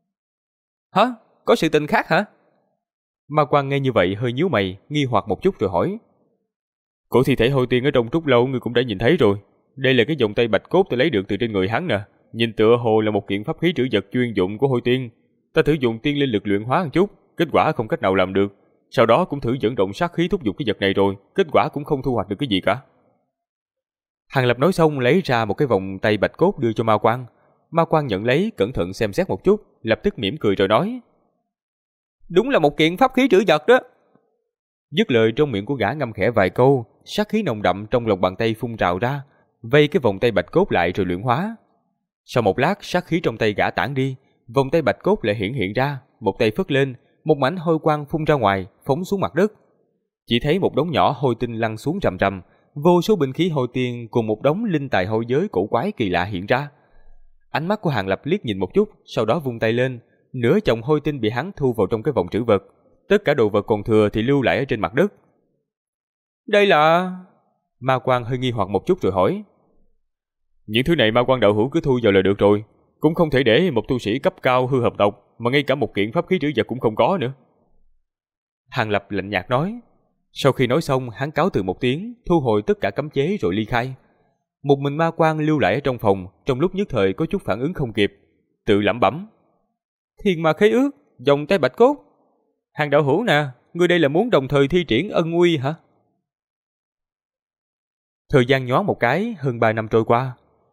Hả? Có sự tình khác hả? Ma Quang nghe như vậy hơi nhíu mày, nghi hoặc một chút rồi hỏi. Cổ thi thể hồi tiên ở trong trúc lâu ngươi cũng đã nhìn thấy rồi. Đây là cái vòng tay bạch cốt ta lấy được từ trên người hắn nè. Nhìn tựa hồ là một kiện pháp khí trữ vật chuyên dụng của hồi tiên. Ta thử dùng tiên linh lực luyện hóa một chút, kết quả không cách nào làm được. Sau đó cũng thử dẫn động sát khí thúc giục cái vật này rồi, kết quả cũng không thu hoạch được cái gì cả. Hàng Lập nói xong lấy ra một cái vòng tay bạch cốt đưa cho Ma Quang. Ma Quang nhận lấy, cẩn thận xem xét một chút, lập tức mỉm cười rồi nói. Đúng là một kiện pháp khí trữ vật đó. Dứt lời trong miệng của gã ngâm khẽ vài câu, sát khí nồng đậm trong lòng bàn tay phun trào ra, vây cái vòng tay bạch cốt lại rồi luyện hóa. Sau một lát sát khí trong tay gã tản đi, vòng tay bạch cốt lại hiện ra, một tay phất lên, một mảnh hôi quang phun ra ngoài, phóng xuống mặt đất. Chỉ thấy một đống nhỏ hôi tinh lăn xuống rầm rầm, vô số binh khí hôi tiên cùng một đống linh tài hôi giới cổ quái kỳ lạ hiện ra. Ánh mắt của Hàng Lập liếc nhìn một chút, sau đó vung tay lên, nửa chồng hôi tinh bị hắn thu vào trong cái vòng trữ vật, tất cả đồ vật còn thừa thì lưu lại ở trên mặt đất. Đây là... Ma Quang hơi nghi hoặc một chút rồi hỏi. Những thứ này Ma Quang đạo hữu cứ thu vào là được rồi, cũng không thể để một tu sĩ cấp cao hư hợp tộc mà ngay cả một kiện pháp khí trữ vật cũng không có nữa. Hàng Lập lạnh nhạt nói. Sau khi nói xong, hắn cáo từ một tiếng, thu hồi tất cả cấm chế rồi ly khai. Một mình Ma Quang lưu lại ở trong phòng, trong lúc nhất thời có chút phản ứng không kịp, tự lẩm bẩm. Thiên ma khế ước, vòng tay bạch cốt. Hàng đạo hữu nè, ngươi đây là muốn đồng thời thi triển ân uy hả? Thời gian nhoáng một cái, hơn 3 năm trôi qua.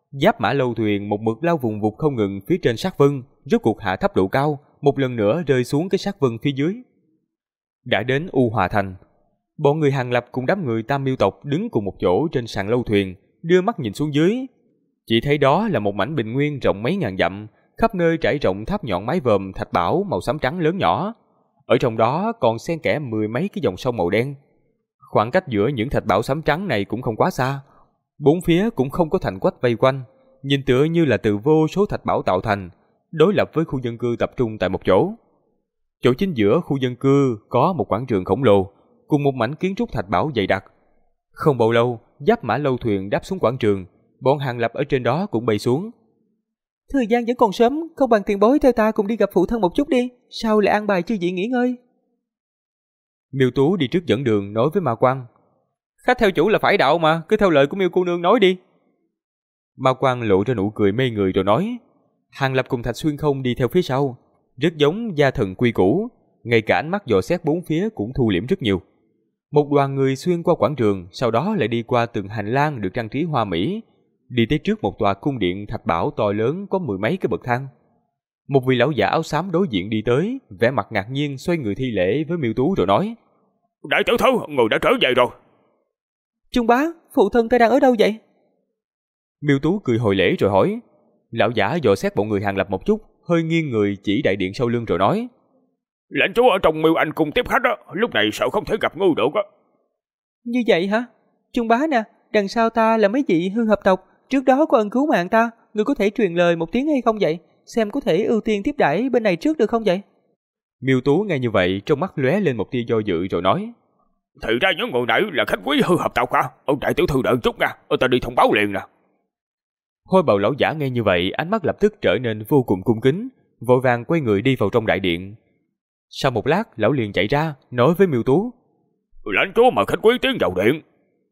Giáp mã lâu thuyền một mực lao vùng vụt không ngừng phía trên sát vân, rốt cuộc hạ thấp độ cao, một lần nữa rơi xuống cái sát vân phía dưới. Đã đến U Hòa Thành, bọn người Hàng Lập cùng đám người Tam Miêu tộc đứng cùng một chỗ trên sàn lâu thuyền, đưa mắt nhìn xuống dưới. Chỉ thấy đó là một mảnh bình nguyên rộng mấy ngàn dặm, khắp nơi trải rộng tháp nhọn mái vòm thạch bảo màu xám trắng lớn nhỏ. Ở trong đó còn xen kẽ mười mấy cái dòng sông màu đen. Khoảng cách giữa những thạch bảo xám trắng này cũng không quá xa. Bốn phía cũng không có thành quách vây quanh, nhìn tựa như là từ vô số thạch bảo tạo thành, đối lập với khu dân cư tập trung tại một chỗ. Chỗ chính giữa khu dân cư có một quảng trường khổng lồ, cùng một mảnh kiến trúc thạch bảo dày đặc. Không bao lâu, Giáp mã lâu thuyền đáp xuống quảng trường, bọn Hàng Lập ở trên đó cũng bay xuống. Thời gian vẫn còn sớm, không bằng tiền bối theo ta cùng đi gặp phụ thân một chút đi, sau lại an bài chư vị nghỉ ngơi. Miêu Tú đi trước dẫn đường nói với Ma Quang. Khách theo chủ là phải đạo mà, cứ theo lời của Miêu cô nương nói đi. Ma Quang lộ ra nụ cười mê người rồi nói. Hàng Lập cùng Thạch Xuyên Không đi theo phía sau, rất giống gia thần quy củ, ngay cả ánh mắt dò xét bốn phía cũng thu liễm rất nhiều. Một đoàn người xuyên qua quảng trường, sau đó lại đi qua từng hành lang được trang trí hoa mỹ, đi tới trước một tòa cung điện thạch bảo to lớn có mười mấy cái bậc thang. Một vị lão giả áo xám đối diện đi tới, vẻ mặt ngạc nhiên xoay người thi lễ với Miêu Tú rồi nói: Đại tiểu thư, người đã trở về rồi. Trung bá, phụ thân ta đang ở đâu vậy? Miêu Tú cười hồi lễ rồi hỏi. Lão giả dò xét bọn người Hàng Lập một chút, hơi nghiêng người chỉ đại điện sau lưng rồi nói: Lãnh chúa ở trong Miêu Anh cung tiếp khách đó, lúc này sợ không thể gặp ngươi được á. Như vậy hả? Trung bá nè, đằng sau ta là mấy vị hư hợp tộc, trước đó có ân cứu mạng ta, ngươi có thể truyền lời một tiếng hay không vậy? Xem có thể ưu tiên tiếp đãi bên này trước được không vậy? Miêu Tú nghe như vậy, trong mắt lóe lên một tia do dự rồi nói: Thì ra những người này là khách quý hư hợp tộc hả? Ông đại tiểu thư đợi chút nha, ta đi thông báo liền nè. Hôi bào lão giả nghe như vậy, ánh mắt lập tức trở nên vô cùng cung kính, vội vàng quay người đi vào trong đại điện. Sau một lát, lão liền chạy ra, nói với Miêu Tú: Lãnh chúa mời khách quý tiến vào điện.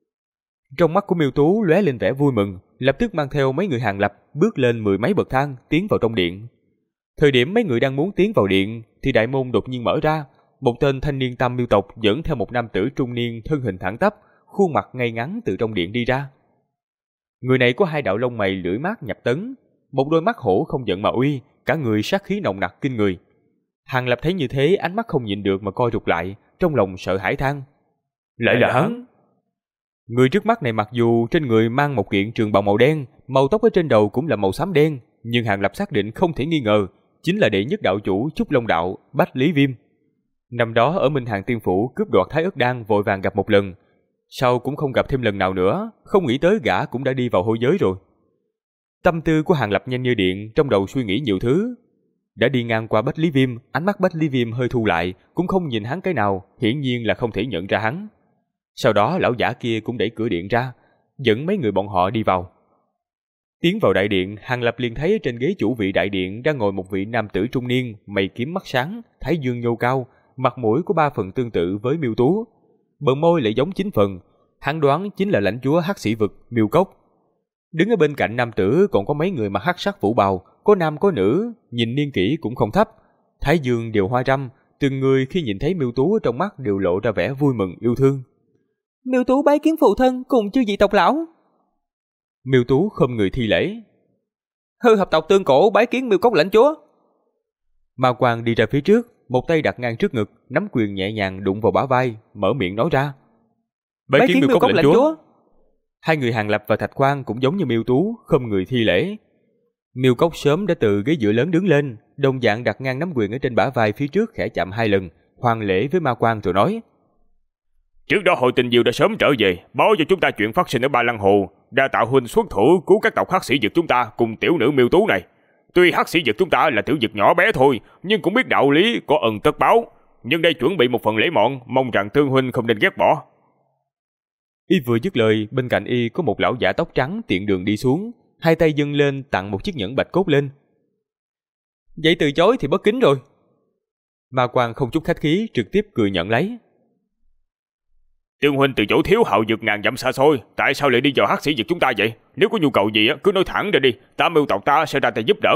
Trong mắt của Miêu Tú lóe lên vẻ vui mừng, lập tức mang theo mấy người Hàng Lập bước lên mười mấy bậc thang tiến vào trong điện. Thời điểm mấy người đang muốn tiến vào điện, thì đại môn đột nhiên mở ra, một tên thanh niên Tam Miêu tộc dẫn theo một nam tử trung niên thân hình thẳng tắp, khuôn mặt ngay ngắn từ trong điện đi ra. Người này có hai đạo lông mày lưỡi mát nhập tấn, một đôi mắt hổ không giận mà uy, cả người sát khí nồng nặc kinh người. Hàng Lập thấy như thế, ánh mắt không nhịn được mà co rụt lại, trong lòng sợ hãi than: lại là hắn! Người trước mắt này mặc dù trên người mang một kiện trường bào màu đen, màu tóc ở trên đầu cũng là màu xám đen, nhưng Hàng Lập xác định không thể nghi ngờ, chính là đệ nhất đạo chủ Trúc Long đạo Bách Lý Viêm. Năm đó ở Minh Hàng Tiên phủ cướp đoạt Thái Ức Đan vội vàng gặp một lần, sau cũng không gặp thêm lần nào nữa, không nghĩ tới gã cũng đã đi vào hôi giới rồi. Tâm tư của Hàng Lập nhanh như điện, trong đầu suy nghĩ nhiều thứ. Đã đi ngang qua Bách Lý Viêm, ánh mắt Bách Lý Viêm hơi thu lại, cũng không nhìn hắn cái nào, hiển nhiên là không thể nhận ra hắn. Sau đó lão giả kia cũng đẩy cửa điện ra, dẫn mấy người bọn họ đi vào. Tiến vào đại điện, Hàng Lập liền thấy trên ghế chủ vị đại điện đang ngồi một vị nam tử trung niên, mày kiếm mắt sáng, thái dương nhô cao, mặt mũi có 3 phần tương tự với Miêu Tú, bờ môi lại giống 9 phần, hắn đoán chính là lãnh chúa Hắc Sĩ vực Miêu Cốc. Đứng ở bên cạnh nam tử còn có mấy người mặc hắc sắc phủ bào, có nam có nữ, nhìn niên kỷ cũng không thấp, thái dương đều hoa râm, từng người khi nhìn thấy Miêu Tú trong mắt đều lộ ra vẻ vui mừng yêu thương. Miêu Tú bái kiến phụ thân cùng chư vị tộc lão. Miêu Tú khom người thi lễ. Hư hợp tộc Tương Cổ bái kiến Miêu Cốc lãnh chúa. Ma Quang đi ra phía trước, một tay đặt ngang trước ngực, nắm quyền nhẹ nhàng đụng vào bả vai, mở miệng nói ra: Bái kiến Miêu Cốc lãnh chúa. Hai người Hàng Lập và Thạch Quang cũng giống như Miêu Tú, khom người thi lễ. Miêu Cốc sớm đã từ ghế dựa lớn đứng lên, đồng dạng đặt ngang nắm quyền ở trên bả vai phía trước khẽ chạm 2 lần, hoàn lễ với Ma Quang rồi nói: Trước đó hội tình diệu đã sớm trở về, báo cho chúng ta chuyện phát sinh ở Ba Lăng Hồ, đa tạ huynh xuất thủ cứu các tộc Hắc Sĩ vực chúng ta cùng tiểu nữ Miêu Tú này. Tuy Hắc Sĩ vực chúng ta là tiểu vực nhỏ bé thôi, nhưng cũng biết đạo lý có ân tất báo. Nhưng đây chuẩn bị một phần lễ mọn, mong rằng Tương huynh không nên ghét bỏ. Y vừa dứt lời, bên cạnh y có một lão giả tóc trắng tiện đường đi xuống, hai tay dâng lên tặng một chiếc nhẫn bạch cốt lên. Vậy từ chối thì bất kính rồi. Ma Quang không chút khách khí trực tiếp cười nhận lấy. Tương huynh từ chỗ thiếu hạo vực ngàn dặm xa xôi, tại sao lại đi vào Hắc Sĩ vực chúng ta vậy? Nếu có nhu cầu gì cứ nói thẳng ra đi, ta Miêu tộc ta sẽ ra tay giúp đỡ.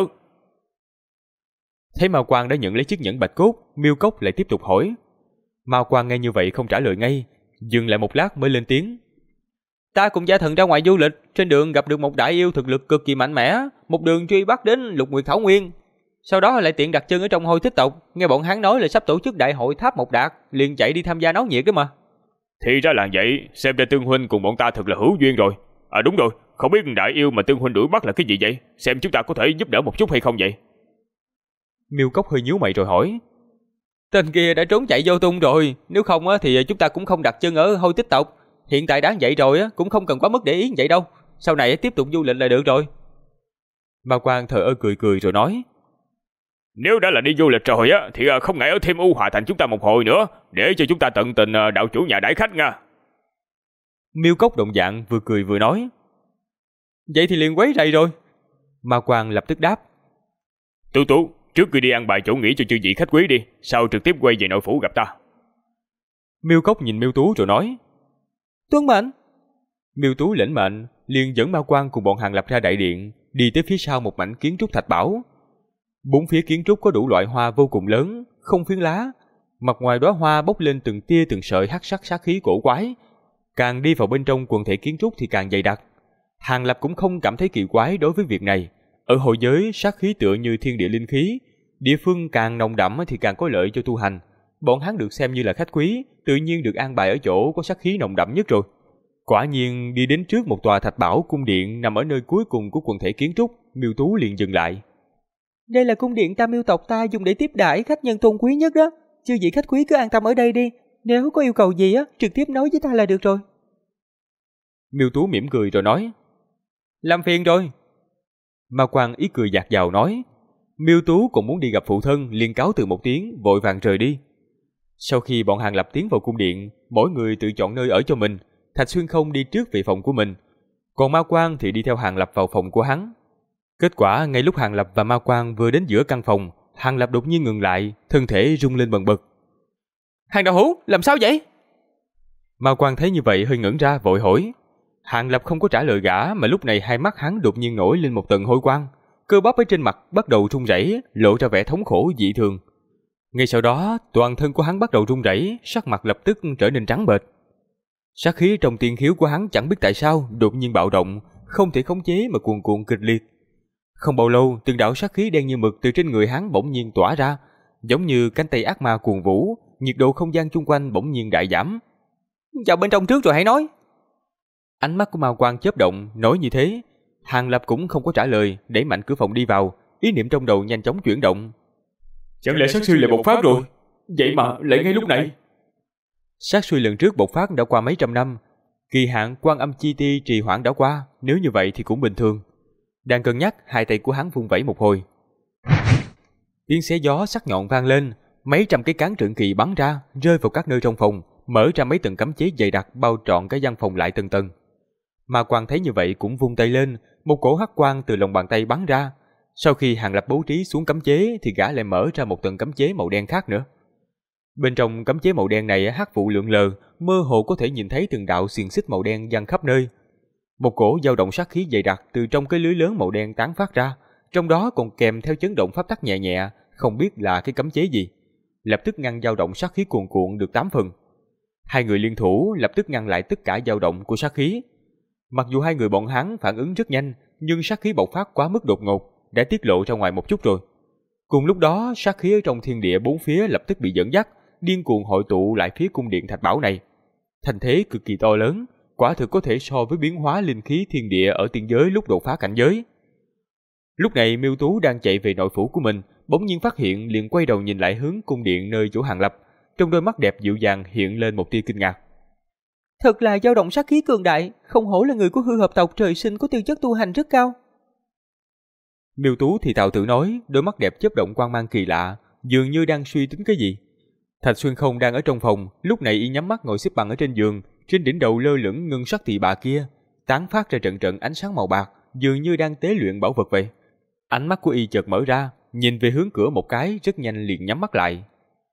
Thấy Ma Quang đã nhận lấy chiếc nhẫn bạch cốt, Miêu Cốc lại tiếp tục hỏi. Ma Quang nghe như vậy không trả lời ngay, dừng lại một lát mới lên tiếng. Ta cùng gia thần ra ngoài du lịch, trên đường gặp được một đại yêu thực lực cực kỳ mạnh mẽ, một đường truy bắt đến Lục Nguyệt Thảo Nguyên. Sau đó lại tiện đặt chân ở trong Hôi Thích tộc, nghe bọn hắn nói là sắp tổ chức đại hội Tháp Mộc Đạt, liền chạy đi tham gia náo nhiệt đó mà. Thì ra là vậy, xem ra Tương huynh cùng bọn ta thật là hữu duyên rồi. À đúng rồi, không biết đại yêu mà Tương huynh đuổi bắt là cái gì vậy? Xem chúng ta có thể giúp đỡ một chút hay không vậy? Miêu Cốc hơi nhíu mày rồi hỏi. Tên kia đã trốn chạy vô tung rồi, nếu không thì chúng ta cũng không đặt chân ở Hôi Tích tộc. Hiện tại đáng vậy rồi cũng không cần quá mức để ý vậy đâu. Sau này tiếp tục du lịch là được rồi. Ma Quang thờ ơ cười cười rồi nói. Nếu đã là đi du lịch rồi thì không ngại ở thêm U Hòa Thành chúng ta một hồi nữa, để cho chúng ta tận tình đạo chủ nhà đãi khách nha. Miêu Cốc đồng dạng vừa cười vừa nói. Vậy thì liền quấy rầy rồi. Ma Quang lập tức đáp. Tú, trước khi đi ăn bài chỗ nghỉ cho chư vị khách quý đi, sau trực tiếp quay về nội phủ gặp ta. Miêu Cốc nhìn Miêu Tú rồi nói. Tuân mệnh. Miêu Tú lĩnh mệnh, liền dẫn Ma Quang cùng bọn Hàng Lập ra đại điện, đi tới phía sau một mảnh kiến trúc thạch bảo. Bốn phía kiến trúc có đủ loại hoa vô cùng lớn, không phiến lá, mặt ngoài đóa hoa bốc lên từng tia từng sợi hắc sắc sát khí cổ quái. Càng đi vào bên trong quần thể kiến trúc thì càng dày đặc. Hàng Lập cũng không cảm thấy kỳ quái đối với việc này. Ở hội giới, sát khí tựa như thiên địa linh khí, địa phương càng nồng đậm thì càng có lợi cho tu hành. Bọn hắn được xem như là khách quý, tự nhiên được an bài ở chỗ có sát khí nồng đậm nhất rồi. Quả nhiên đi đến trước một tòa thạch bảo cung điện nằm ở nơi cuối cùng của quần thể kiến trúc, Miêu Tú liền dừng lại. Đây là cung điện Tam Miêu tộc ta dùng để tiếp đãi khách nhân tôn quý nhất đó. Chư vị khách quý cứ an tâm ở đây đi, nếu có yêu cầu gì trực tiếp nói với ta là được rồi. Miêu Tú mỉm cười rồi nói. Làm phiền rồi. Ma Quang ý cười dạt dào nói. Miêu Tú cũng muốn đi gặp phụ thân, liền cáo từ một tiếng, vội vàng rời đi. Sau khi bọn Hàng Lập tiến vào cung điện, mỗi người tự chọn nơi ở cho mình. Thạch Xuyên Không đi trước về phòng của mình, còn Ma Quang thì đi theo Hàng Lập vào phòng của hắn. Kết quả ngay lúc Hàng Lập và Ma Quang vừa đến giữa căn phòng, Hàng Lập đột nhiên ngừng lại, thân thể rung lên bần bật. Hàng đạo hữu, làm sao vậy? Ma Quang thấy như vậy hơi ngẩn ra vội hỏi. Hàng Lập không có trả lời gã, mà lúc này hai mắt hắn đột nhiên nổi lên một tầng hôi quang, cơ bắp ở trên mặt bắt đầu run rẩy, lộ ra vẻ thống khổ dị thường. Ngay sau đó, toàn thân của hắn bắt đầu run rẩy, sắc mặt lập tức trở nên trắng bệch. Sát khí trong tiên khiếu của hắn chẳng biết tại sao đột nhiên bạo động, không thể khống chế mà cuồn cuộn kịch liệt. Không bao lâu, từng đạo sát khí đen như mực từ trên người hắn bỗng nhiên tỏa ra, giống như cánh tay ác ma cuồng vũ, nhiệt độ không gian chung quanh bỗng nhiên đại giảm. Vào bên trong trước rồi hãy nói. Ánh mắt của Ma Quang chớp động, nói như thế. Hàng Lập cũng không có trả lời, đẩy mạnh cửa phòng đi vào, ý niệm trong đầu nhanh chóng chuyển động. Chẳng lẽ sát suy lại bộc phát rồi? Vậy mà lại ngay lúc này? Sát suy lần trước bộc phát đã qua mấy trăm năm, kỳ hạn Quan Âm Chi Ti trì hoãn đã qua, nếu như vậy thì cũng bình thường. Đang cân nhắc, hai tay của hắn vung vẩy một hồi. Tiếng xé gió sắc nhọn vang lên, mấy trăm cái cán trượng kỳ bắn ra, rơi vào các nơi trong phòng, mở ra mấy tầng cấm chế dày đặc bao trọn cái gian phòng lại tầng tầng. Ma Quang thấy như vậy cũng vung tay lên, một cổ hắc quang từ lòng bàn tay bắn ra. Sau khi Hàng Lập bố trí xuống cấm chế thì gã lại mở ra một tầng cấm chế màu đen khác nữa. Bên trong cấm chế màu đen này hắc vụ lượn lờ, mơ hồ có thể nhìn thấy từng đạo xiềng xích màu đen giăng khắp nơi. Một cổ dao động sát khí dày đặc từ trong cái lưới lớn màu đen tán phát ra, trong đó còn kèm theo chấn động pháp tắc nhẹ nhẹ, không biết là cái cấm chế gì. Lập tức ngăn dao động sát khí cuồn cuộn được 8 phần. Hai người liên thủ lập tức ngăn lại tất cả dao động của sát khí. Mặc dù hai người bọn hắn phản ứng rất nhanh, nhưng sát khí bộc phát quá mức đột ngột, đã tiết lộ ra ngoài một chút rồi. Cùng lúc đó, sát khí ở trong thiên địa bốn phía lập tức bị dẫn dắt, điên cuồng hội tụ lại phía cung điện thạch bảo này. Thành thế cực kỳ to lớn, quả thực có thể so với biến hóa linh khí thiên địa ở tiên giới lúc đột phá cảnh giới. Lúc này Miêu Tú đang chạy về nội phủ của mình, bỗng nhiên phát hiện liền quay đầu nhìn lại hướng cung điện nơi chỗ Hàng Lập, trong đôi mắt đẹp dịu dàng hiện lên một tia kinh ngạc. Thật là dao động sát khí cường đại, không hổ là người của Hư Hợp tộc trời sinh có tư chất tu hành rất cao. Miêu Tú thì thào tự nói, đôi mắt đẹp chớp động quang mang kỳ lạ, dường như đang suy tính cái gì. Thạch Xuyên Không đang ở trong phòng, lúc này y nhắm mắt ngồi xếp bằng ở trên giường, trên đỉnh đầu lơ lửng ngân sắc tỳ bà kia, tán phát ra trận trận ánh sáng màu bạc, dường như đang tế luyện bảo vật vậy. Ánh mắt của y chợt mở ra, nhìn về hướng cửa một cái, rất nhanh liền nhắm mắt lại.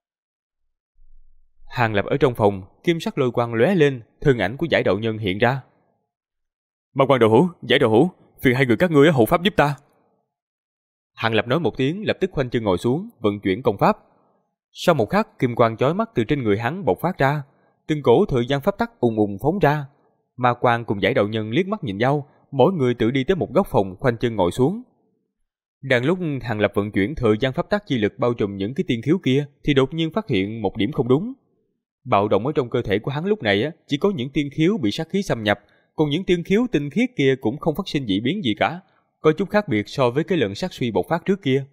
Hàng Lập ở trong phòng, kim sắc lôi quang lóe lên, thân ảnh của Giải Đạo Nhân hiện ra. Ma Quang đạo hữu, Giải đạo hữu, phiền hai người các ngươi hộ pháp giúp ta. Hàng Lập nói một tiếng, lập tức khoanh chân ngồi xuống, vận chuyển công pháp. Sau một khắc, kim quang chói mắt từ trên người hắn bộc phát ra, từng cổ thời gian pháp tắc ùng ùng phóng ra. Ma Quang cùng Giải Đạo Nhân liếc mắt nhìn nhau, mỗi người tự đi tới một góc phòng khoanh chân ngồi xuống. Đang lúc Hàng Lập vận chuyển thời gian pháp tắc chi lực bao trùm những cái tiên khiếu kia, thì đột nhiên phát hiện một điểm không đúng. Bạo động ở trong cơ thể của hắn lúc này chỉ có những tiên khiếu bị sát khí xâm nhập, còn những tiên khiếu tinh khiết kia cũng không phát sinh dị biến gì cả, có chút khác biệt so với cái lần sát suy bộc phát trước kia.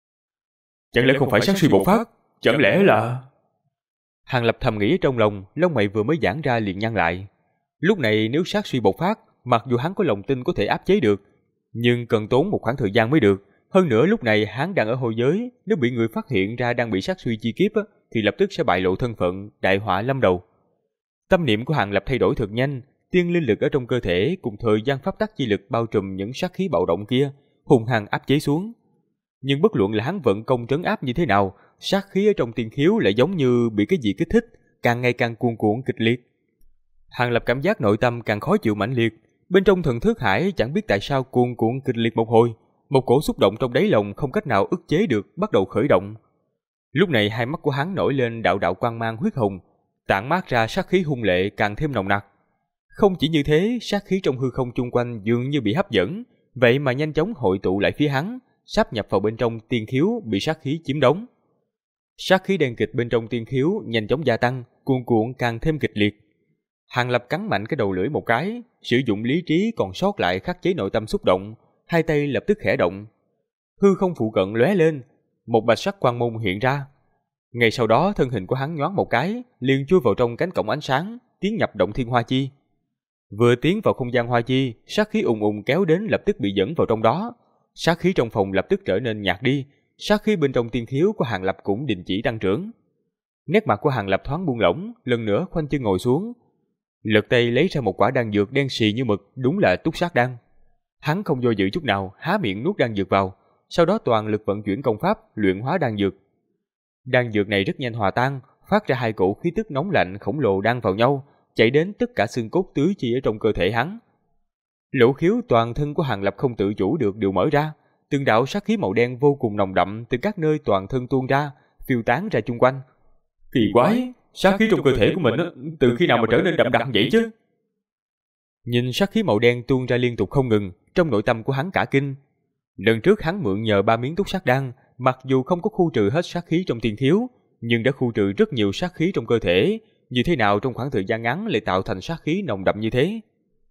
Chẳng lẽ không phải sát suy bộc phát? Chẳng lẽ là... Hàng Lập thầm nghĩ trong lòng, lông mày vừa mới giãn ra liền nhăn lại. Lúc này nếu sát suy bộc phát, mặc dù hắn có lòng tin có thể áp chế được, nhưng cần tốn một khoảng thời gian mới được. Hơn nữa lúc này hắn đang ở hồi giới, nếu bị người phát hiện ra đang bị sát suy chi kiếp thì lập tức sẽ bại lộ thân phận, đại họa lâm đầu. Tâm niệm của Hàng Lập thay đổi thật nhanh, tiên linh lực ở trong cơ thể cùng thời gian pháp tắc chi lực bao trùm những sát khí bạo động kia, hùng hăng áp chế xuống. Nhưng bất luận là hắn vận công trấn áp như thế nào, sát khí ở trong tiên khiếu lại giống như bị cái gì kích thích, càng ngày càng cuồn cuộn kịch liệt. Hàng Lập cảm giác nội tâm càng khó chịu mãnh liệt, bên trong thần thức hải chẳng biết tại sao cuồn cuộn kịch liệt một hồi, một cổ xúc động trong đáy lòng không cách nào ức chế được bắt đầu khởi động. Lúc này hai mắt của hắn nổi lên đạo đạo quang mang huyết hồng, tản mát ra sát khí hung lệ càng thêm nồng nặc. Không chỉ như thế, sát khí trong hư không chung quanh dường như bị hấp dẫn, vậy mà nhanh chóng hội tụ lại phía hắn, sáp nhập vào bên trong tiên khiếu bị sát khí chiếm đóng. Sát khí đen kịch bên trong tiên khiếu nhanh chóng gia tăng, cuồn cuộn càng thêm kịch liệt. Hàng Lập cắn mạnh cái đầu lưỡi một cái, sử dụng lý trí còn sót lại khắc chế nội tâm xúc động, hai tay lập tức khẽ động. Hư không phụ cận lóe lên, một bạch sắc quang môn hiện ra. Ngay sau đó thân hình của hắn nhoáng một cái, liền chui vào trong cánh cổng ánh sáng, tiến nhập động thiên hoa chi. Vừa tiến vào không gian hoa chi, sát khí ùng ùng kéo đến lập tức bị dẫn vào trong đó. Sát khí trong phòng lập tức trở nên nhạt đi, sát khí bên trong tiên khiếu của Hàng Lập cũng đình chỉ tăng trưởng. Nét mặt của Hàng Lập thoáng buông lỏng, lần nữa khoanh chân ngồi xuống. Lật tay lấy ra một quả đan dược đen xì như mực, đúng là túc sát đan. Hắn không do dự chút nào, há miệng nuốt đan dược vào, sau đó toàn lực vận chuyển công pháp luyện hóa đan dược. Đan dược này rất nhanh hòa tan, phát ra hai cổ khí tức nóng lạnh khổng lồ đan vào nhau, chạy đến tất cả xương cốt tứ chi ở trong cơ thể hắn. Lỗ khiếu toàn thân của Hàng Lập không tự chủ được đều mở ra, từng đạo sát khí màu đen vô cùng nồng đậm từ các nơi toàn thân tuôn ra, phiêu tán ra chung quanh. Kỳ quái, sát khí trong cơ thể của mình từ khi nào mà trở nên đậm đặc vậy chứ? Nhìn sát khí màu đen tuôn ra liên tục không ngừng, trong nội tâm của hắn cả kinh. Lần trước hắn mượn nhờ 3 miếng túc sát đan, mặc dù không có khu trừ hết sát khí trong tiên khiếu, nhưng đã khu trừ rất nhiều sát khí trong cơ thể. Như thế nào trong khoảng thời gian ngắn lại tạo thành sát khí nồng đậm như thế?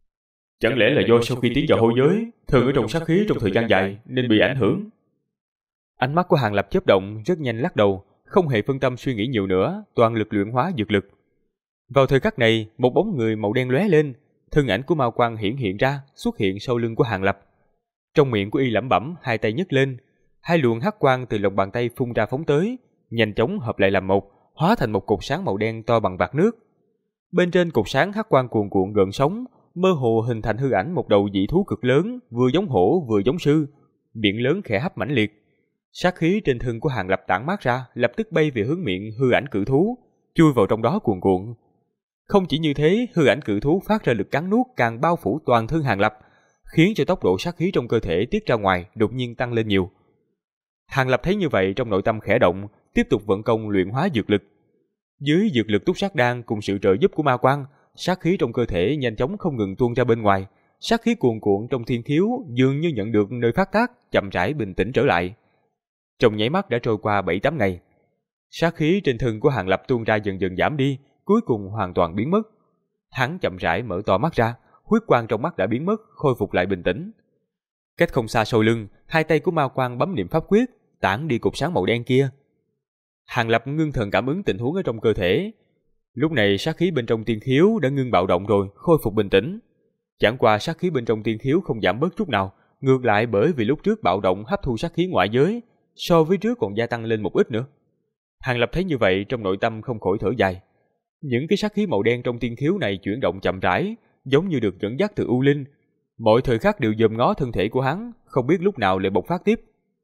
Chẳng lẽ là do sau khi tiến vào hôi giới, thường ở trong sát khí trong thời gian dài nên bị ảnh hưởng? Ánh mắt của Hàng Lập chớp động, rất nhanh lắc đầu, không hề phân tâm suy nghĩ nhiều nữa, toàn lực luyện hóa dược lực. Vào thời khắc này, một bóng người màu đen lóe lên, thân ảnh của Ma Quang hiện ra, xuất hiện sau lưng của Hàng Lập. Trong miệng của y lẩm bẩm, hai tay nhấc lên, hai luồng hắc quang từ lòng bàn tay phun ra phóng tới, nhanh chóng hợp lại làm một, hóa thành một cột sáng màu đen to bằng vạc nước. Bên trên cột sáng hắc quang cuồn cuộn gợn sóng, mơ hồ hình thành hư ảnh một đầu dị thú cực lớn, vừa giống hổ vừa giống sư, miệng lớn khẽ hấp mãnh liệt. Sát khí trên thân của Hàng Lập tản mát ra, lập tức bay về hướng miệng hư ảnh cự thú, chui vào trong đó cuồn cuộn. Không chỉ như thế, hư ảnh cự thú phát ra lực cắn nuốt càng bao phủ toàn thân Hàng Lập, khiến cho tốc độ sát khí trong cơ thể tiết ra ngoài đột nhiên tăng lên nhiều. Hàng Lập thấy như vậy trong nội tâm khẽ động, tiếp tục vận công luyện hóa dược lực. Dưới dược lực túc sát đan cùng sự trợ giúp của Ma Quang, sát khí trong cơ thể nhanh chóng không ngừng tuôn ra bên ngoài, sát khí cuồn cuộn trong thiên khiếu dường như nhận được nơi phát tác, chậm rãi bình tĩnh trở lại. Trong nháy mắt đã trôi qua 7-8 ngày, sát khí trên thân của Hàng Lập tuôn ra dần dần giảm đi, cuối cùng hoàn toàn biến mất. Hắn chậm rãi mở to mắt ra, huyết quang trong mắt đã biến mất, khôi phục lại bình tĩnh. Cách không xa sau lưng, hai tay của Ma Quang bấm niệm pháp quyết, tản đi cột sáng màu đen kia. Hàng Lập ngưng thần cảm ứng tình huống ở trong cơ thể. Lúc này sát khí bên trong tiên khiếu đã ngưng bạo động rồi, khôi phục bình tĩnh. Chẳng qua sát khí bên trong tiên khiếu không giảm bớt chút nào, ngược lại bởi vì lúc trước bạo động hấp thu sát khí ngoại giới, so với trước còn gia tăng lên một ít nữa. Hàng Lập thấy như vậy trong nội tâm không khỏi thở dài. Những cái sát khí màu đen trong tiên khiếu này chuyển động chậm rãi, giống như được dẫn dắt từ U Linh, mọi thời khắc đều dòm ngó thân thể của hắn, không biết lúc nào lại bộc phát tiếp.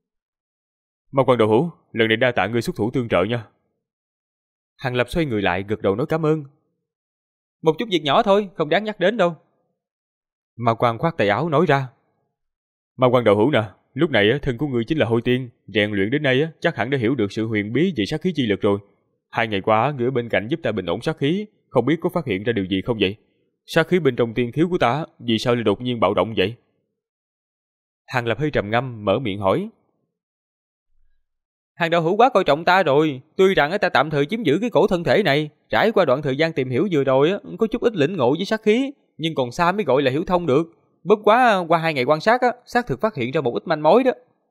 Ma Quang đạo hữu, lần này đa tạ ngươi xuất thủ tương trợ nha. Hàng Lập xoay người lại gật đầu nói cảm ơn. Một chút việc nhỏ thôi, không đáng nhắc đến đâu. Ma Quang khoát tay áo nói ra. Ma Quang đạo hữu nè, lúc này thân của ngươi chính là Hôi Tiên, rèn luyện đến nay chắc hẳn đã hiểu được sự huyền bí về sát khí chi lực rồi. 2 ngày qua ngươi ở bên cạnh giúp ta bình ổn sát khí, không biết có phát hiện ra điều gì không vậy? Sát khí bên trong tiên khiếu của ta vì sao lại đột nhiên bạo động vậy? Hàng Lập hơi trầm ngâm mở miệng hỏi. Hàng đạo hữu quá coi trọng ta rồi, tuy rằng ta tạm thời chiếm giữ cái cổ thân thể này, trải qua đoạn thời gian tìm hiểu vừa rồi có chút ít lĩnh ngộ với sát khí, nhưng còn xa mới gọi là hiểu thông được. Bất quá qua 2 ngày quan sát xác thực phát hiện ra một ít manh mối đó.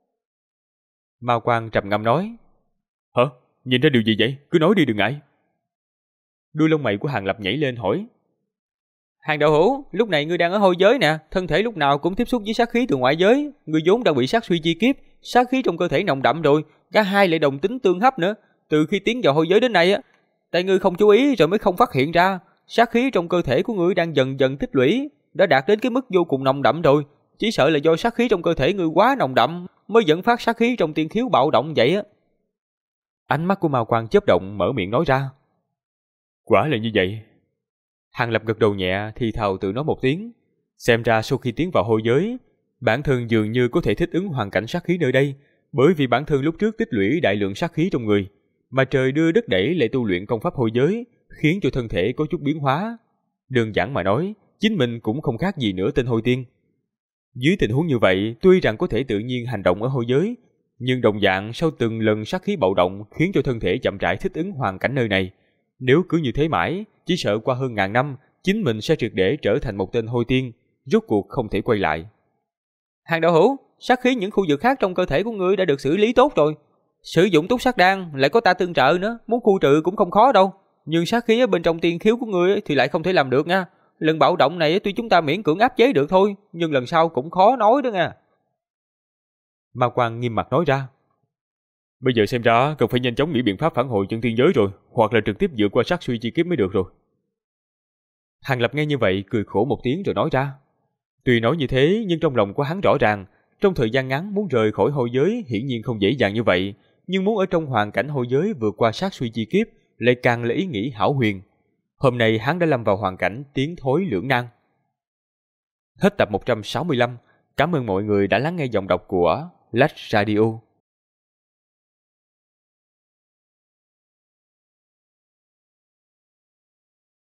Mao Quang trầm ngâm nói. Hả? Nhìn ra điều gì vậy? Cứ nói đi đừng ngại. Đuôi lông mày của Hàng Lập nhảy lên hỏi. Hàng đạo hữu, lúc này ngươi đang ở hôi giới nè, thân thể lúc nào cũng tiếp xúc với sát khí từ ngoại giới, ngươi vốn đã bị sát suy chi kiếp, sát khí trong cơ thể nồng đậm rồi, cả hai lại đồng tính tương hấp nữa. Từ khi tiến vào hôi giới đến nay tại ngươi không chú ý rồi mới không phát hiện ra, sát khí trong cơ thể của ngươi đang dần dần tích lũy, đã đạt đến cái mức vô cùng nồng đậm rồi, chỉ sợ là do sát khí trong cơ thể ngươi quá nồng đậm mới dẫn phát sát khí trong tiên khiếu bạo động vậy á. Ánh mắt của Mao Quang chớp động mở miệng nói ra. Quả là như vậy. Hàng Lập gật đầu nhẹ thì thào tự nói một tiếng. Xem ra sau khi tiến vào hôi giới, bản thân dường như có thể thích ứng hoàn cảnh sát khí nơi đây, bởi vì bản thân lúc trước tích lũy đại lượng sát khí trong người, mà trời đưa đất đẩy lại tu luyện công pháp hôi giới, khiến cho thân thể có chút biến hóa. Đơn giản mà nói, chính mình cũng không khác gì nữa tên hôi tiên. Dưới tình huống như vậy, tuy rằng có thể tự nhiên hành động ở hôi giới, nhưng đồng dạng sau từng lần sát khí bạo động khiến cho thân thể chậm rãi thích ứng hoàn cảnh nơi này. Nếu cứ như thế mãi, chỉ sợ qua hơn 1000 năm, chính mình sẽ triệt để trở thành một tên hôi tiên, rốt cuộc không thể quay lại. Hàng đạo hữu, sát khí những khu vực khác trong cơ thể của ngươi đã được xử lý tốt rồi. Sử dụng túc sát đan lại có ta tương trợ nữa, muốn khu trừ cũng không khó đâu. Nhưng sát khí ở bên trong tiên khiếu của ngươi thì lại không thể làm được nha. Lần bạo động này tuy chúng ta miễn cưỡng áp chế được thôi, nhưng lần sau cũng khó nói đó nha. Mao Quang nghiêm mặt nói ra. Bây giờ xem ra cần phải nhanh chóng nghĩ biện pháp phản hồi chân tiên giới rồi, hoặc là trực tiếp vượt qua sát suy chi kiếp mới được rồi. Hàng Lập nghe như vậy cười khổ một tiếng rồi nói ra. Tuy nói như thế nhưng trong lòng của hắn rõ ràng, trong thời gian ngắn muốn rời khỏi hôi giới hiển nhiên không dễ dàng như vậy, nhưng muốn ở trong hoàn cảnh hôi giới vượt qua sát suy chi kiếp lại càng là ý nghĩ hão huyền. Hôm nay hắn đã lâm vào hoàn cảnh tiến thối lưỡng nan. Hết tập 165. Cảm ơn mọi người đã lắng nghe giọng đọc của Lách Radio.